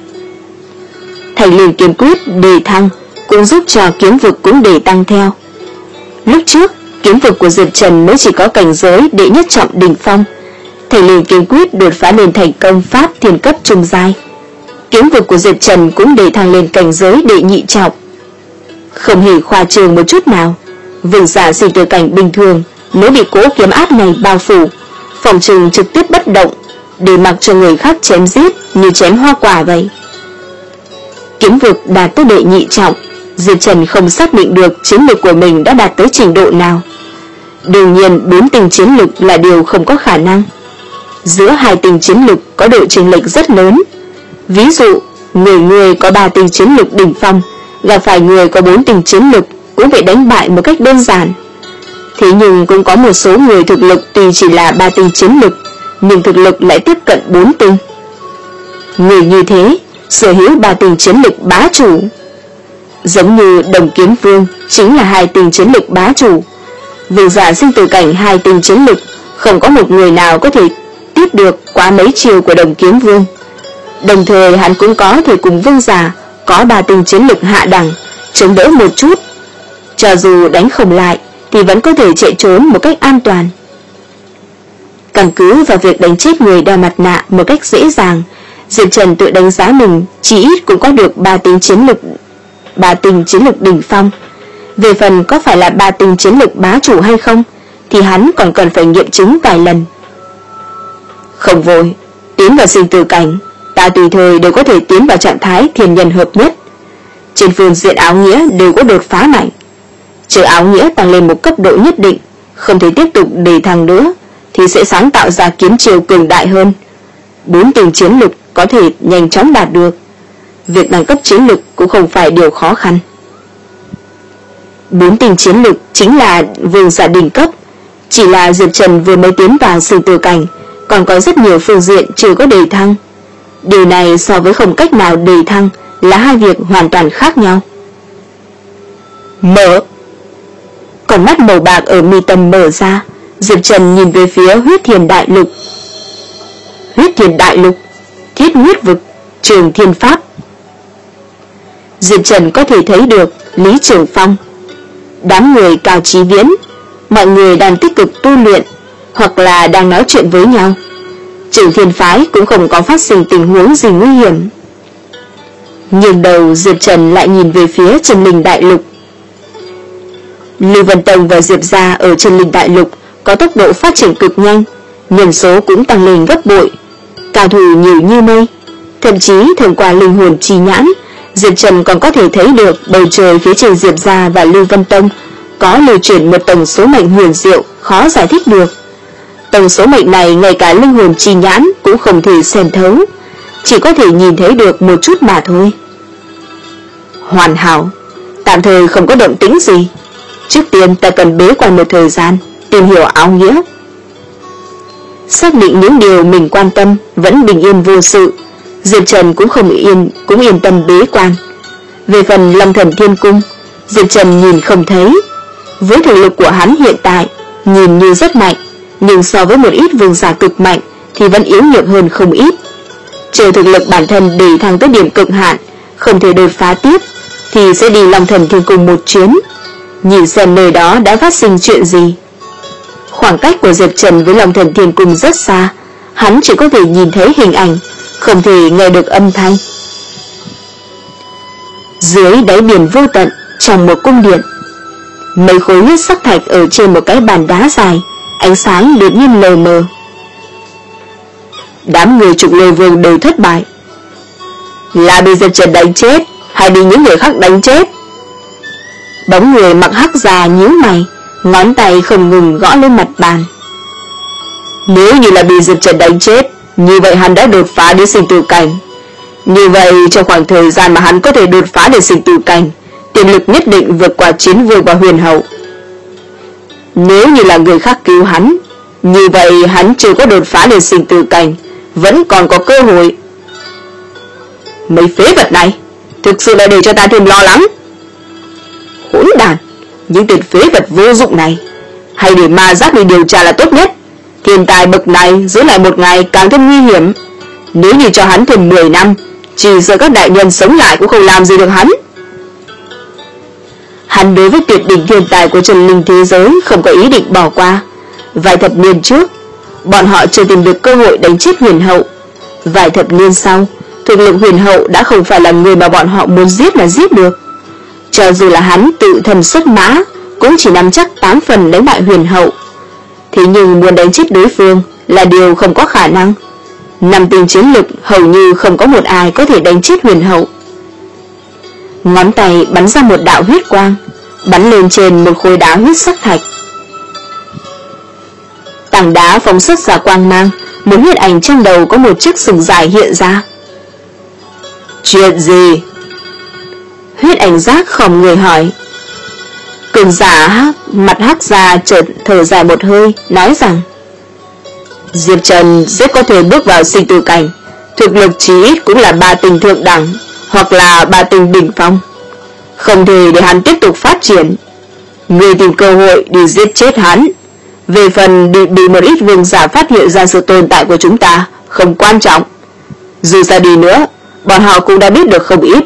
Thành Liên kiếm quyết đề thăng cũng giúp cho kiếm vực cũng đề tăng theo. Lúc trước, kiếm vực của Diệp Trần mới chỉ có cảnh giới đệ nhất trọng đỉnh phong. Thành Liên kiếm quyết đột phá lên thành công pháp thiên cấp trung giai. Kiếm vực của Diệp Trần cũng đề thăng lên cảnh giới đệ nhị trọng. Không hề khoa trương một chút nào. Vương giả sinh tử cảnh bình thường nếu bị cỗ kiếm áp này bao phủ, phòng trừng trực tiếp bất động, để mặc cho người khác chém giết như chém hoa quả vậy. Kiếm vực đạt tới đệ nhị trọng, Diệp Trần không xác định được chiến lược của mình đã đạt tới trình độ nào. Đương nhiên bốn tình chiến lực là điều không có khả năng. Giữa hai tình chiến lực có độ chênh lệch rất lớn. Ví dụ, người người có ba tình chiến lực đỉnh phong gặp phải người có bốn tình chiến lực cũng phải đánh bại một cách đơn giản. Thế nhưng cũng có một số người thực lực tuy chỉ là ba tinh chiến lực, nhưng thực lực lại tiếp cận bốn tinh. Người như thế sở hữu ba tinh chiến lực bá chủ. Giống như Đồng Kiếm Vương chính là hai tinh chiến lực bá chủ. Vương giả sinh tử cảnh hai tinh chiến lực, không có một người nào có thể tiếp được quá mấy chiều của Đồng Kiếm Vương. Đồng thời hắn cũng có thể cùng vương giả có ba tinh chiến lực hạ đẳng chống đỡ một chút. Cho dù đánh không lại thì vẫn có thể chạy trốn một cách an toàn. Căn cứ vào việc đánh chết người đeo mặt nạ một cách dễ dàng, Diệp Trần tự đánh giá mình chỉ ít cũng có được ba tinh chiến lực ba tinh chiến lực đỉnh phong. Về phần có phải là ba tinh chiến lực bá chủ hay không thì hắn còn cần phải nghiệm chứng vài lần. Không vội, tiến vào sinh tử cảnh, ta tùy thời đều có thể tiến vào trạng thái thiên nhân hợp nhất. Trên phương diện áo nghĩa đều có đột phá mạnh. Chờ áo nghĩa tăng lên một cấp độ nhất định, không thể tiếp tục đề thăng nữa, thì sẽ sáng tạo ra kiếm chiêu cường đại hơn. Bốn tình chiến lực có thể nhanh chóng đạt được. Việc đẳng cấp chiến lực cũng không phải điều khó khăn. Bốn tình chiến lực chính là vương giả đỉnh cấp. Chỉ là Diệp Trần vừa mới tiến vào sinh tử cảnh, còn có rất nhiều phương diện chưa có đề thăng. Điều này so với không cách nào đề thăng là hai việc hoàn toàn khác nhau. Mở. Con mắt màu bạc ở mi tâm mở ra, Diệp Trần nhìn về phía huyết thiền đại lục. Huyết thiền đại lục, thiết huyết vực, trường thiên pháp. Diệp Trần có thể thấy được Lý Trường Phong, đám người Cao Chí Viễn, mọi người đang tích cực tu luyện hoặc là đang nói chuyện với nhau. Trường thiên phái cũng không có phát sinh tình huống gì nguy hiểm. Nhưng đầu Diệp Trần lại nhìn về phía Chân Linh đại lục. Lưu Vân Tông và Diệp gia ở Chân Linh đại lục có tốc độ phát triển cực nhanh, nhân số cũng tăng lên gấp bội, cao thủ nhiều như mây. Thậm chí thông qua linh hồn chi nhãn, Diệp Trần còn có thể thấy được bầu trời phía trên Diệp gia và Lưu Vân Tông có lưu chuyển một tầng số mệnh huyền diệu khó giải thích được. Tầng số mệnh này ngay cả linh hồn chi nhãn cũng không thể xem thấu, chỉ có thể nhìn thấy được một chút mà thôi. Hoàn hảo, tạm thời không có động tĩnh gì. Trước tiên ta cần bế quan một thời gian, tìm hiểu áo nghĩa. Xác định những điều mình quan tâm vẫn bình yên vô sự, Diệp Trần cũng không yên cũng yên tâm bế quan. Về phần Long Thần Thiên Cung, Diệp Trần nhìn không thấy. Với thực lực của hắn hiện tại, nhìn như rất mạnh, nhưng so với một ít vương giả cực mạnh thì vẫn yếu nhược hơn không ít. Chờ thực lực bản thân đề thăng tới điểm cực hạn, không thể đột phá tiếp, thì sẽ đi Long Thần Thiên Cung một chuyến, nhìn xem nơi đó đã phát sinh chuyện gì. Khoảng cách của Diệp Trần với Long Thần Thiên Cung rất xa, hắn chỉ có thể nhìn thấy hình ảnh, không thể nghe được âm thanh. Dưới đáy biển vô tận, trong một cung điện, mấy khối huyết sắc thạch ở trên một cái bàn đá dài, ánh sáng đột nhiên lờ mờ. Đám người Trục Lôi Vương đều thất bại. Là bị Diệp Trần đánh chết hay bị những người khác đánh chết? Bóng người mặc hắc già nhíu mày, ngón tay không ngừng gõ lên mặt bàn. Nếu như là bị Diệp Trần đánh chết, như vậy hắn đã đột phá đến sinh tử cảnh. Như vậy trong khoảng thời gian mà hắn có thể đột phá đến sinh tử cảnh, tiềm lực nhất định vượt qua Chiến Vương và Huyền Hậu. Nếu như là người khác cứu hắn, như vậy hắn chưa có đột phá đến sinh tử cảnh, vẫn còn có cơ hội. Mấy phế vật này thực sự là để cho ta thêm lo lắng. Hỗn đản, những tên phế vật vô dụng này, hay để ma giác đi điều tra là tốt nhất. Thiên tài bậc này giữ lại một ngày càng thêm nguy hiểm. Nếu như cho hắn thêm mười năm, chỉ sợ các đại nhân sống lại cũng không làm gì được hắn. Hắn đối với tuyệt đỉnh thiên tài của Trần Linh thế giới không có ý định bỏ qua. Vài thập niên trước, bọn họ chưa tìm được cơ hội đánh chết Huyền Hậu. Vài thập niên sau, thực lực Huyền Hậu đã không phải là người mà bọn họ muốn giết là giết được. Cho dù là hắn tự thân xuất mã, cũng chỉ nắm chắc tám phần đánh bại Huyền Hậu. Thế nhưng muốn đánh chết đối phương là điều không có khả năng. Năm tinh chiến lực hầu như không có một ai có thể đánh chết Huyền Hậu. Ngón tay bắn ra một đạo huyết quang, bắn lên trên một khối đá huyết sắc thạch. Tảng đá phóng xuất ra quang mang, một huyết ảnh trong đầu có một chiếc sừng dài hiện ra. Chuyện gì? Huyết ảnh giác khom người hỏi. Cường giả mặt hắc ra chợt thở dài một hơi, nói rằng Diệp Trần rất có thể bước vào sinh tử cảnh, thực lực chí ít cũng là ba tinh thượng đẳng, hoặc là ba tinh đỉnh phong. Không thể để hắn tiếp tục phát triển. Người tìm cơ hội đi giết chết hắn. Về phần bị, bị một ít vương giả phát hiện ra sự tồn tại của chúng ta không quan trọng. Dù ra đi nữa, bọn họ cũng đã biết được không ít.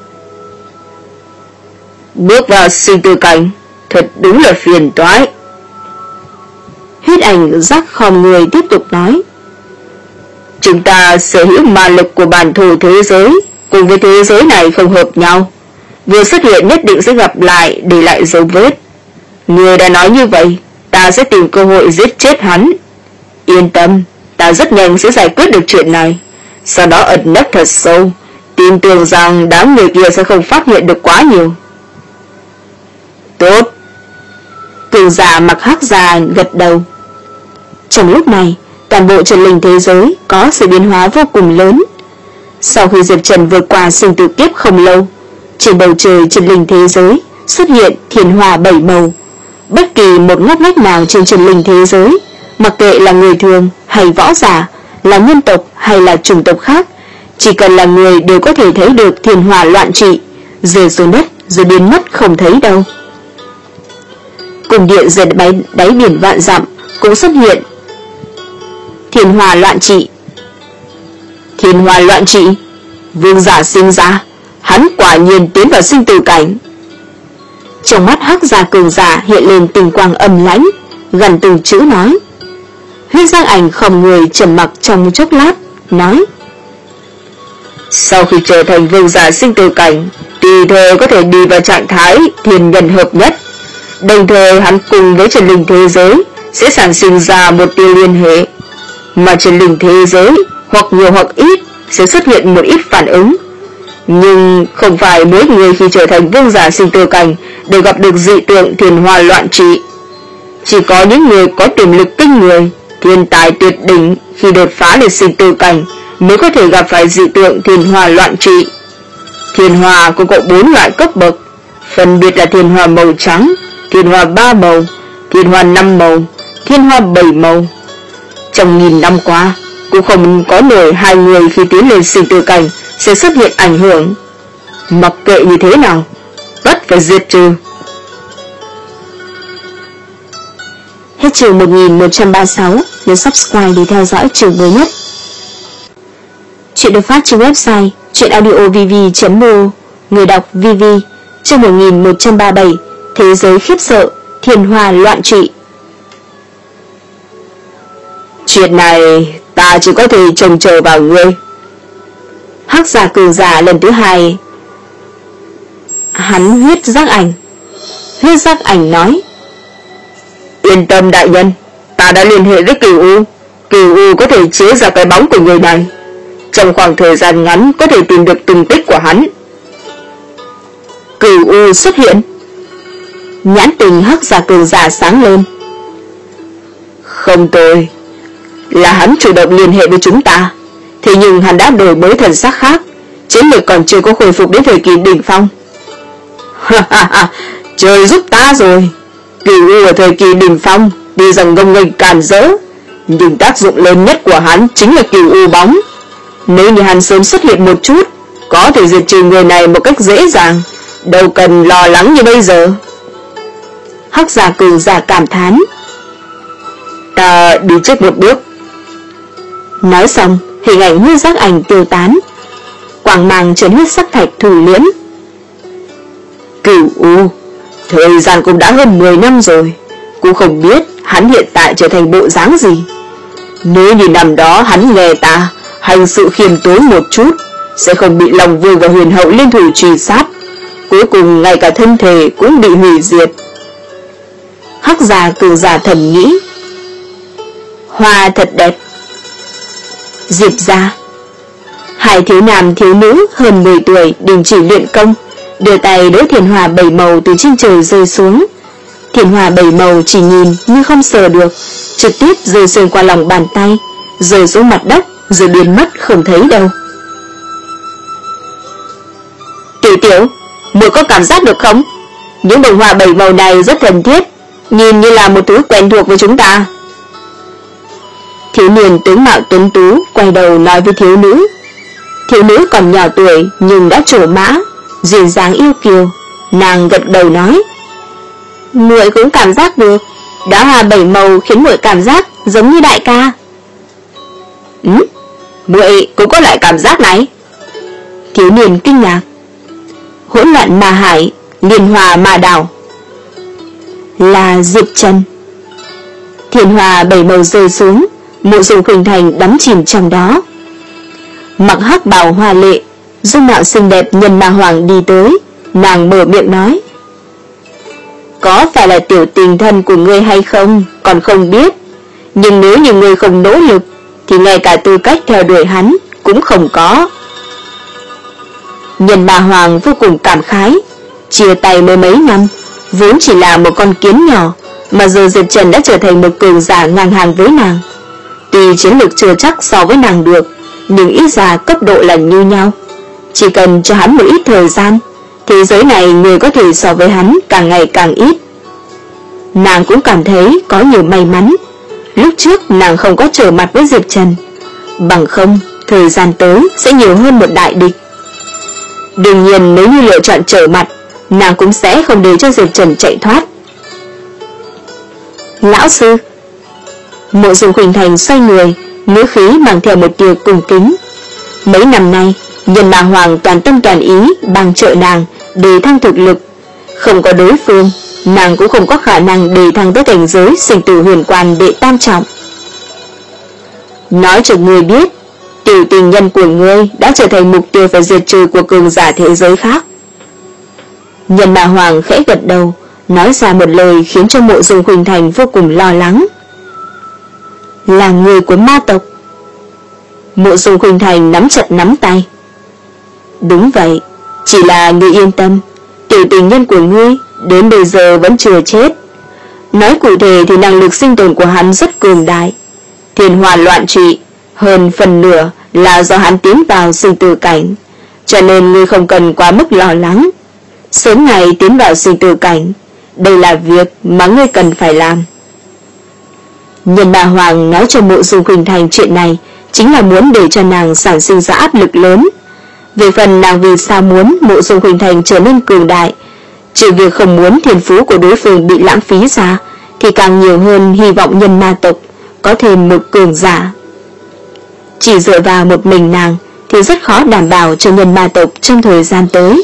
Bước vào sinh tử cảnh thật đúng là phiền toái. Huyết ảnh giác khom người tiếp tục nói. Chúng ta sở hữu ma lực của bản thổ thế giới cùng với thế giới này không hợp nhau. Vừa xuất hiện nhất định sẽ gặp lại, để lại dấu vết. Người đã nói như vậy, ta sẽ tìm cơ hội giết chết hắn. Yên tâm, ta rất nhanh sẽ giải quyết được chuyện này. Sau đó ẩn nấp thật sâu, tin tưởng rằng đám người kia sẽ không phát hiện được quá nhiều. Tốt. Cường giả mặc hắc già gật đầu. Trong lúc này, toàn bộ Trần Linh thế giới có sự biến hóa vô cùng lớn. Sau khi Diệp Trần vượt qua sinh tử kiếp không lâu, trên bầu trời Trần Linh thế giới xuất hiện thiên hòa bảy màu. Bất kỳ một ngóc ngách nào trên Trần Linh thế giới, mặc kệ là người thường hay võ giả, là nhân tộc hay là chủng tộc khác, chỉ cần là người đều có thể thấy được thiên hòa loạn trị, rơi xuống đất rồi biến mất không thấy đâu. Cùng điện dưới đáy, đáy biển vạn dặm cũng xuất hiện thiên hòa loạn trị. Thiên hòa loạn trị, vương giả sinh ra, hắn quả nhiên tiến vào sinh tử cảnh. Trong mắt hắc giả cường giả hiện lên tình quang âm lãnh, gần từng chữ nói. Huyết giác ảnh không người trầm mặc trong chốc lát, nói. Sau khi trở thành vương giả sinh tử cảnh, tùy thời có thể đi vào trạng thái thiên nhân hợp nhất. Đồng thời hắn cùng với Trần Linh thế giới sẽ sản sinh ra một tia liên hệ, mà Trần Linh thế giới hoặc nhiều hoặc ít sẽ xuất hiện một ít phản ứng. Nhưng không phải mỗi người khi trở thành vương giả sinh tử cảnh đều gặp được dị tượng thiên hòa loạn trị. Chỉ có những người có tiềm lực kinh người, thiên tài tuyệt đỉnh khi đột phá lên sinh tử cảnh mới có thể gặp phải dị tượng thiên hòa loạn trị. Thiên hòa cũng có bốn loại cấp bậc, phân biệt là thiên hòa màu trắng, thiên hòa ba màu, thiên hòa năm màu, thiên hòa bảy màu. Trong nghìn năm qua, cũng không có nổi hai người khi tiến lên sinh tử cảnh sẽ xuất hiện ảnh hưởng. Mặc kệ như thế nào, tất phải diệt trừ. Hết chương một nghìn một trăm ba mươi sáu, nhấn subscribe để theo dõi chương mới nhất. Chuyện được phát trên website chuyenaudiovv chấm mo. Người đọc vê vê. Chương một nghìn một trăm ba mươi bảy, thế giới khiếp sợ, thiên hòa loạn trị. Chuyện này ta chỉ có thể trông chờ vào ngươi. Hắc giả cường giả lần thứ hai. Hắn huyết giác ảnh. Huyết giác ảnh nói. Yên tâm đại nhân, ta đã liên hệ với Cửu U. Cửu U có thể chế ra cái bóng của người này. Trong khoảng thời gian ngắn có thể tìm được tung tích của hắn. Cửu U xuất hiện. Nhãn tình hắc giả cường giả sáng lên. Không tồi, là hắn chủ động liên hệ với chúng ta. Thế nhưng hắn đã đổi mới thần sắc khác, chiến lược còn chưa có khôi phục đến thời kỳ đỉnh phong. Trời giúp ta rồi. Cửu U ở thời kỳ đỉnh phong đi rằng ngông nghênh càn rỡ, nhưng tác dụng lớn nhất của hắn chính là Cửu U bóng. Nếu như hắn sớm xuất hiện một chút, có thể diệt trừ người này một cách dễ dàng, đâu cần lo lắng như bây giờ. Hắc giả cường giả cảm thán: "Ta đi trước một bước." Nói xong, hình ảnh huyết giác ảnh tiêu tán, quang mang trên huyết sắc thạch thủ liễm. Cửu U, thời gian cũng đã hơn mười năm rồi, cũng không biết hắn hiện tại trở thành bộ dáng gì. Nếu như năm đó hắn nghe ta hành sự khiêm tốn một chút, sẽ không bị Long Vương và Huyền Hậu liên thủ truy sát, cuối cùng ngay cả thân thể cũng bị hủy diệt. Hắc giả cường giả thầm nghĩ. Hoa thật đẹp. Diệp gia, hai thiếu nam thiếu nữ hơn mười tuổi đình chỉ luyện công, đưa tay đỡ thiền hòa bảy màu từ trên trời rơi xuống. Thiền hòa bảy màu chỉ nhìn nhưng không sờ được, trực tiếp rơi xuyên qua lòng bàn tay, rơi xuống mặt đất rồi biến mất không thấy đâu. Tiểu tiểu, muội có cảm giác được không? Những bông hoa bảy màu này rất thân thiết, nhìn như là một thứ quen thuộc với chúng ta. Thiếu niên tướng mạo tuấn tú quay đầu nói với thiếu nữ. Thiếu nữ còn nhỏ tuổi nhưng đã trổ mã, duyên dáng yêu kiều. Nàng gật đầu nói: muội cũng cảm giác được, đóa hoa bảy màu khiến muội cảm giác giống như đại ca. Ừ, muội cũng có loại cảm giác này. Thiếu niên kinh ngạc. Hỗn loạn ma hải, liên hòa ma đảo. Là Diệp Trần. Thiên hòa bảy màu rơi xuống, Mộ Dung Khuynh Thành đắm chìm trong đó. Mặc hắc bào hoa lệ, dung mạo xinh đẹp nhân ma hoàng đi tới, nàng mở miệng nói: có phải là tiểu tình thân của ngươi hay không còn không biết, nhưng nếu như ngươi không nỗ lực thì ngay cả tư cách theo đuổi hắn cũng không có. Nhân ma hoàng vô cùng cảm khái, chia tay mới mấy năm, vốn chỉ là một con kiến nhỏ, mà giờ Diệp Trần đã trở thành một cường giả ngang hàng với nàng. Tuy chiến lược chưa chắc so với nàng được, nhưng ít ra cấp độ là như nhau. Chỉ cần cho hắn một ít thời gian, thế giới này người có thể so với hắn càng ngày càng ít. Nàng cũng cảm thấy có nhiều may mắn, lúc trước nàng không có trở mặt với Diệp Trần, bằng không thời gian tới sẽ nhiều hơn một đại địch. Đương nhiên nếu như lựa chọn trở mặt, nàng cũng sẽ không để cho Diệp Trần chạy thoát. Lão sư. Mộ Dung Khuynh Thành xoay người, ngữ khí mang theo một tia cung kính. Mấy năm nay, Nhân Ma Hoàng toàn tâm toàn ý bằng trợ nàng để thăng thực lực, không có đối phương, nàng cũng không có khả năng để thăng tới cảnh giới sinh tử huyền quan đệ tam trọng. Nói cho ngươi biết, tiểu tình nhân của ngươi đã trở thành mục tiêu phải diệt trừ của cường giả thế giới khác. Nhân Ma Hoàng khẽ gật đầu, nói ra một lời khiến cho Mộ Dung Khuynh Thành vô cùng lo lắng. Là người của ma tộc. Mộ Dung Khuynh Thành nắm chặt nắm tay. Đúng vậy, chỉ là ngươi yên tâm, tiểu tình nhân của ngươi đến bây giờ vẫn chưa chết. Nói cụ thể thì năng lực sinh tồn của hắn rất cường đại, thiên hòa loạn trị, hơn phần nửa là do hắn tiến vào sinh tử cảnh, cho nên ngươi không cần quá mức lo lắng. Sớm ngày tiến vào sinh tử cảnh, đây là việc mà ngươi cần phải làm. Nhân Ma Hoàng nói cho Mộ Dung Khuynh Thành chuyện này chính là muốn để cho nàng sản sinh ra áp lực lớn. Về phần nàng vì sao muốn Mộ Dung Khuynh Thành trở nên cường đại, trừ việc không muốn thiên phú của đối phương bị lãng phí ra, thì càng nhiều hơn hy vọng nhân ma tộc có thêm một cường giả. Chỉ dựa vào một mình nàng thì rất khó đảm bảo cho nhân ma tộc trong thời gian tới.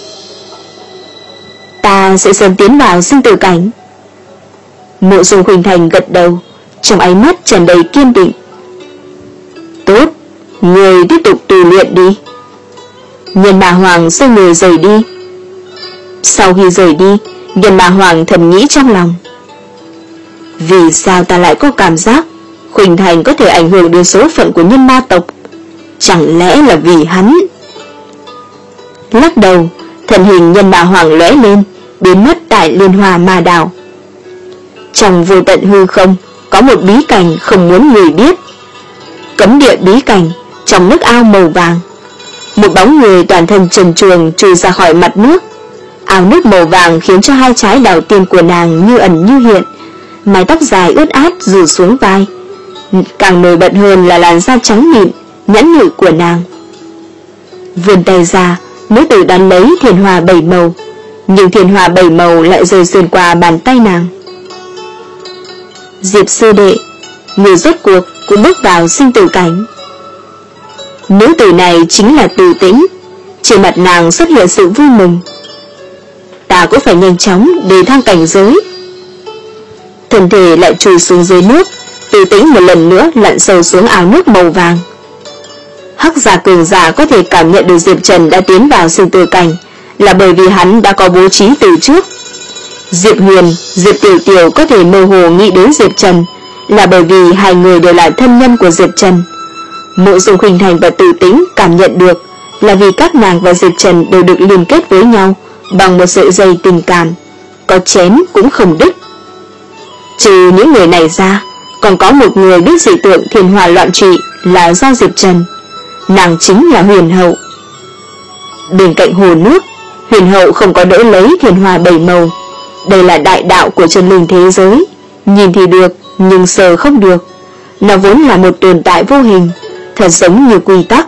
Ta sẽ sớm tiến vào sinh tử cảnh. Mộ Dung Khuynh Thành gật đầu, trong ánh mắt tràn đầy kiên định. Tốt, người tiếp tục tu luyện đi. Nhân Ma Hoàng xoay người rời đi. Sau khi rời đi, Nhân Ma Hoàng thầm nghĩ trong lòng. Vì sao ta lại có cảm giác Khuynh Thành có thể ảnh hưởng đến số phận của nhân ma tộc? Chẳng lẽ là vì hắn? Lắc đầu, thân hình Nhân Ma Hoàng lóe lên, biến mất tại Liên Hoa Ma Đảo. Trong vô tận hư không có một bí cảnh không muốn người biết. Cấm địa bí cảnh trong nước ao màu vàng. Một bóng người toàn thân trần truồng chui ra khỏi mặt nước. Ao nước màu vàng khiến cho hai trái đào tiên của nàng như ẩn như hiện, mái tóc dài ướt át rủ xuống vai. Càng nổi bật hơn là làn da trắng mịn, nhẵn nhụi của nàng. Vươn tay ra, nữ tử đón lấy thiên hòa bảy màu, nhưng thiên hòa bảy màu lại rơi xuyên qua bàn tay nàng. Diệp sư đệ, người rốt cuộc cũng bước vào sinh tử cảnh. Nữ tử này chính là Từ Tĩnh. Trên mặt nàng xuất hiện sự vui mừng. Ta cũng phải nhanh chóng để thăng cảnh giới. Thân thể lại trùi xuống dưới nước. Từ Tĩnh một lần nữa lặn sâu xuống ao nước màu vàng. Hắc giả cường giả có thể cảm nhận được Diệp Trần đã tiến vào sinh tử cảnh là bởi vì hắn đã có bố trí từ trước. Diệp Huyền, Diệp Tiểu Tiểu có thể mơ hồ nghĩ đến Diệp Trần là bởi vì hai người đều là thân nhân của Diệp Trần. Mộ Dung Khuynh Thành và Từ Tĩnh cảm nhận được là vì các nàng và Diệp Trần đều được liên kết với nhau bằng một sợi dây tình cảm, có chém cũng không đứt. Trừ những người này ra, còn có một người biết dị tượng thiên hỏa loạn trụy là do Diệp Trần. Nàng chính là Huyền Hậu. Bên cạnh hồ nước, Huyền Hậu không có đỡ lấy thiên hỏa bảy màu. Đây là đại đạo của chân linh thế giới, nhìn thì được nhưng sờ không được. Nó vốn là một tồn tại vô hình, thật giống như quy tắc.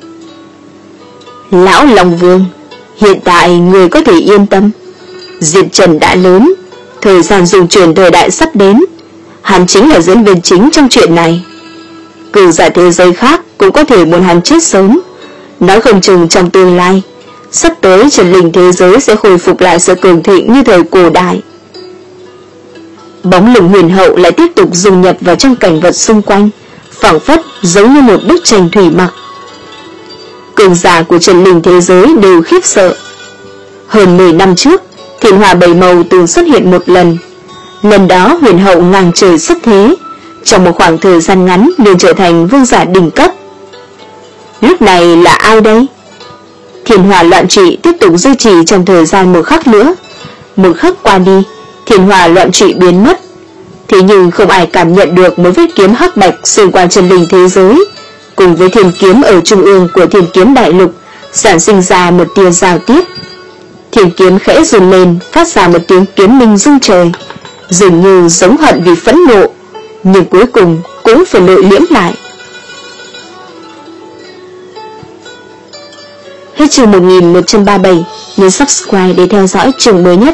Lão Long Vương, hiện tại người có thể yên tâm. Diệp Trần đã lớn, thời gian dùng chuyển thời đại sắp đến. Hắn chính là diễn viên chính trong chuyện này. Cường giả thế giới khác cũng có thể muốn hắn chết sớm. Nói không chừng trong tương lai, sắp tới chân linh thế giới sẽ khôi phục lại sự cường thịnh như thời cổ đại. Bóng lưng Huyền Hậu lại tiếp tục dung nhập vào trong cảnh vật xung quanh, phảng phất giống như một bức tranh thủy mặc. Cường giả của chân linh thế giới đều khiếp sợ. Hơn mười năm trước, thiên hỏa bảy màu từng xuất hiện một lần. Lần đó Huyền Hậu ngang trời xuất thế, trong một khoảng thời gian ngắn liền trở thành vương giả đỉnh cấp. Lúc này là ai đây? Thiên hỏa loạn trụy tiếp tục duy trì trong thời gian một khắc nữa. Một khắc qua đi, thiên hỏa loạn trụy biến mất. Thế nhưng không ai cảm nhận được một vết kiếm hắc bạch xuyên qua chân linh thế giới, cùng với thiên kiếm ở trung ương của thiên kiếm đại lục sản sinh ra một tia giao tiếp. Thiên kiếm khẽ run lên, phát ra một tiếng kiếm minh rung trời, dường như giống hận vì phẫn nộ, nhưng cuối cùng cũng phải nội liễm lại. Hết chương một nghìn một trăm ba mươi bảy, nhấn subscribe để theo dõi chương mới nhất.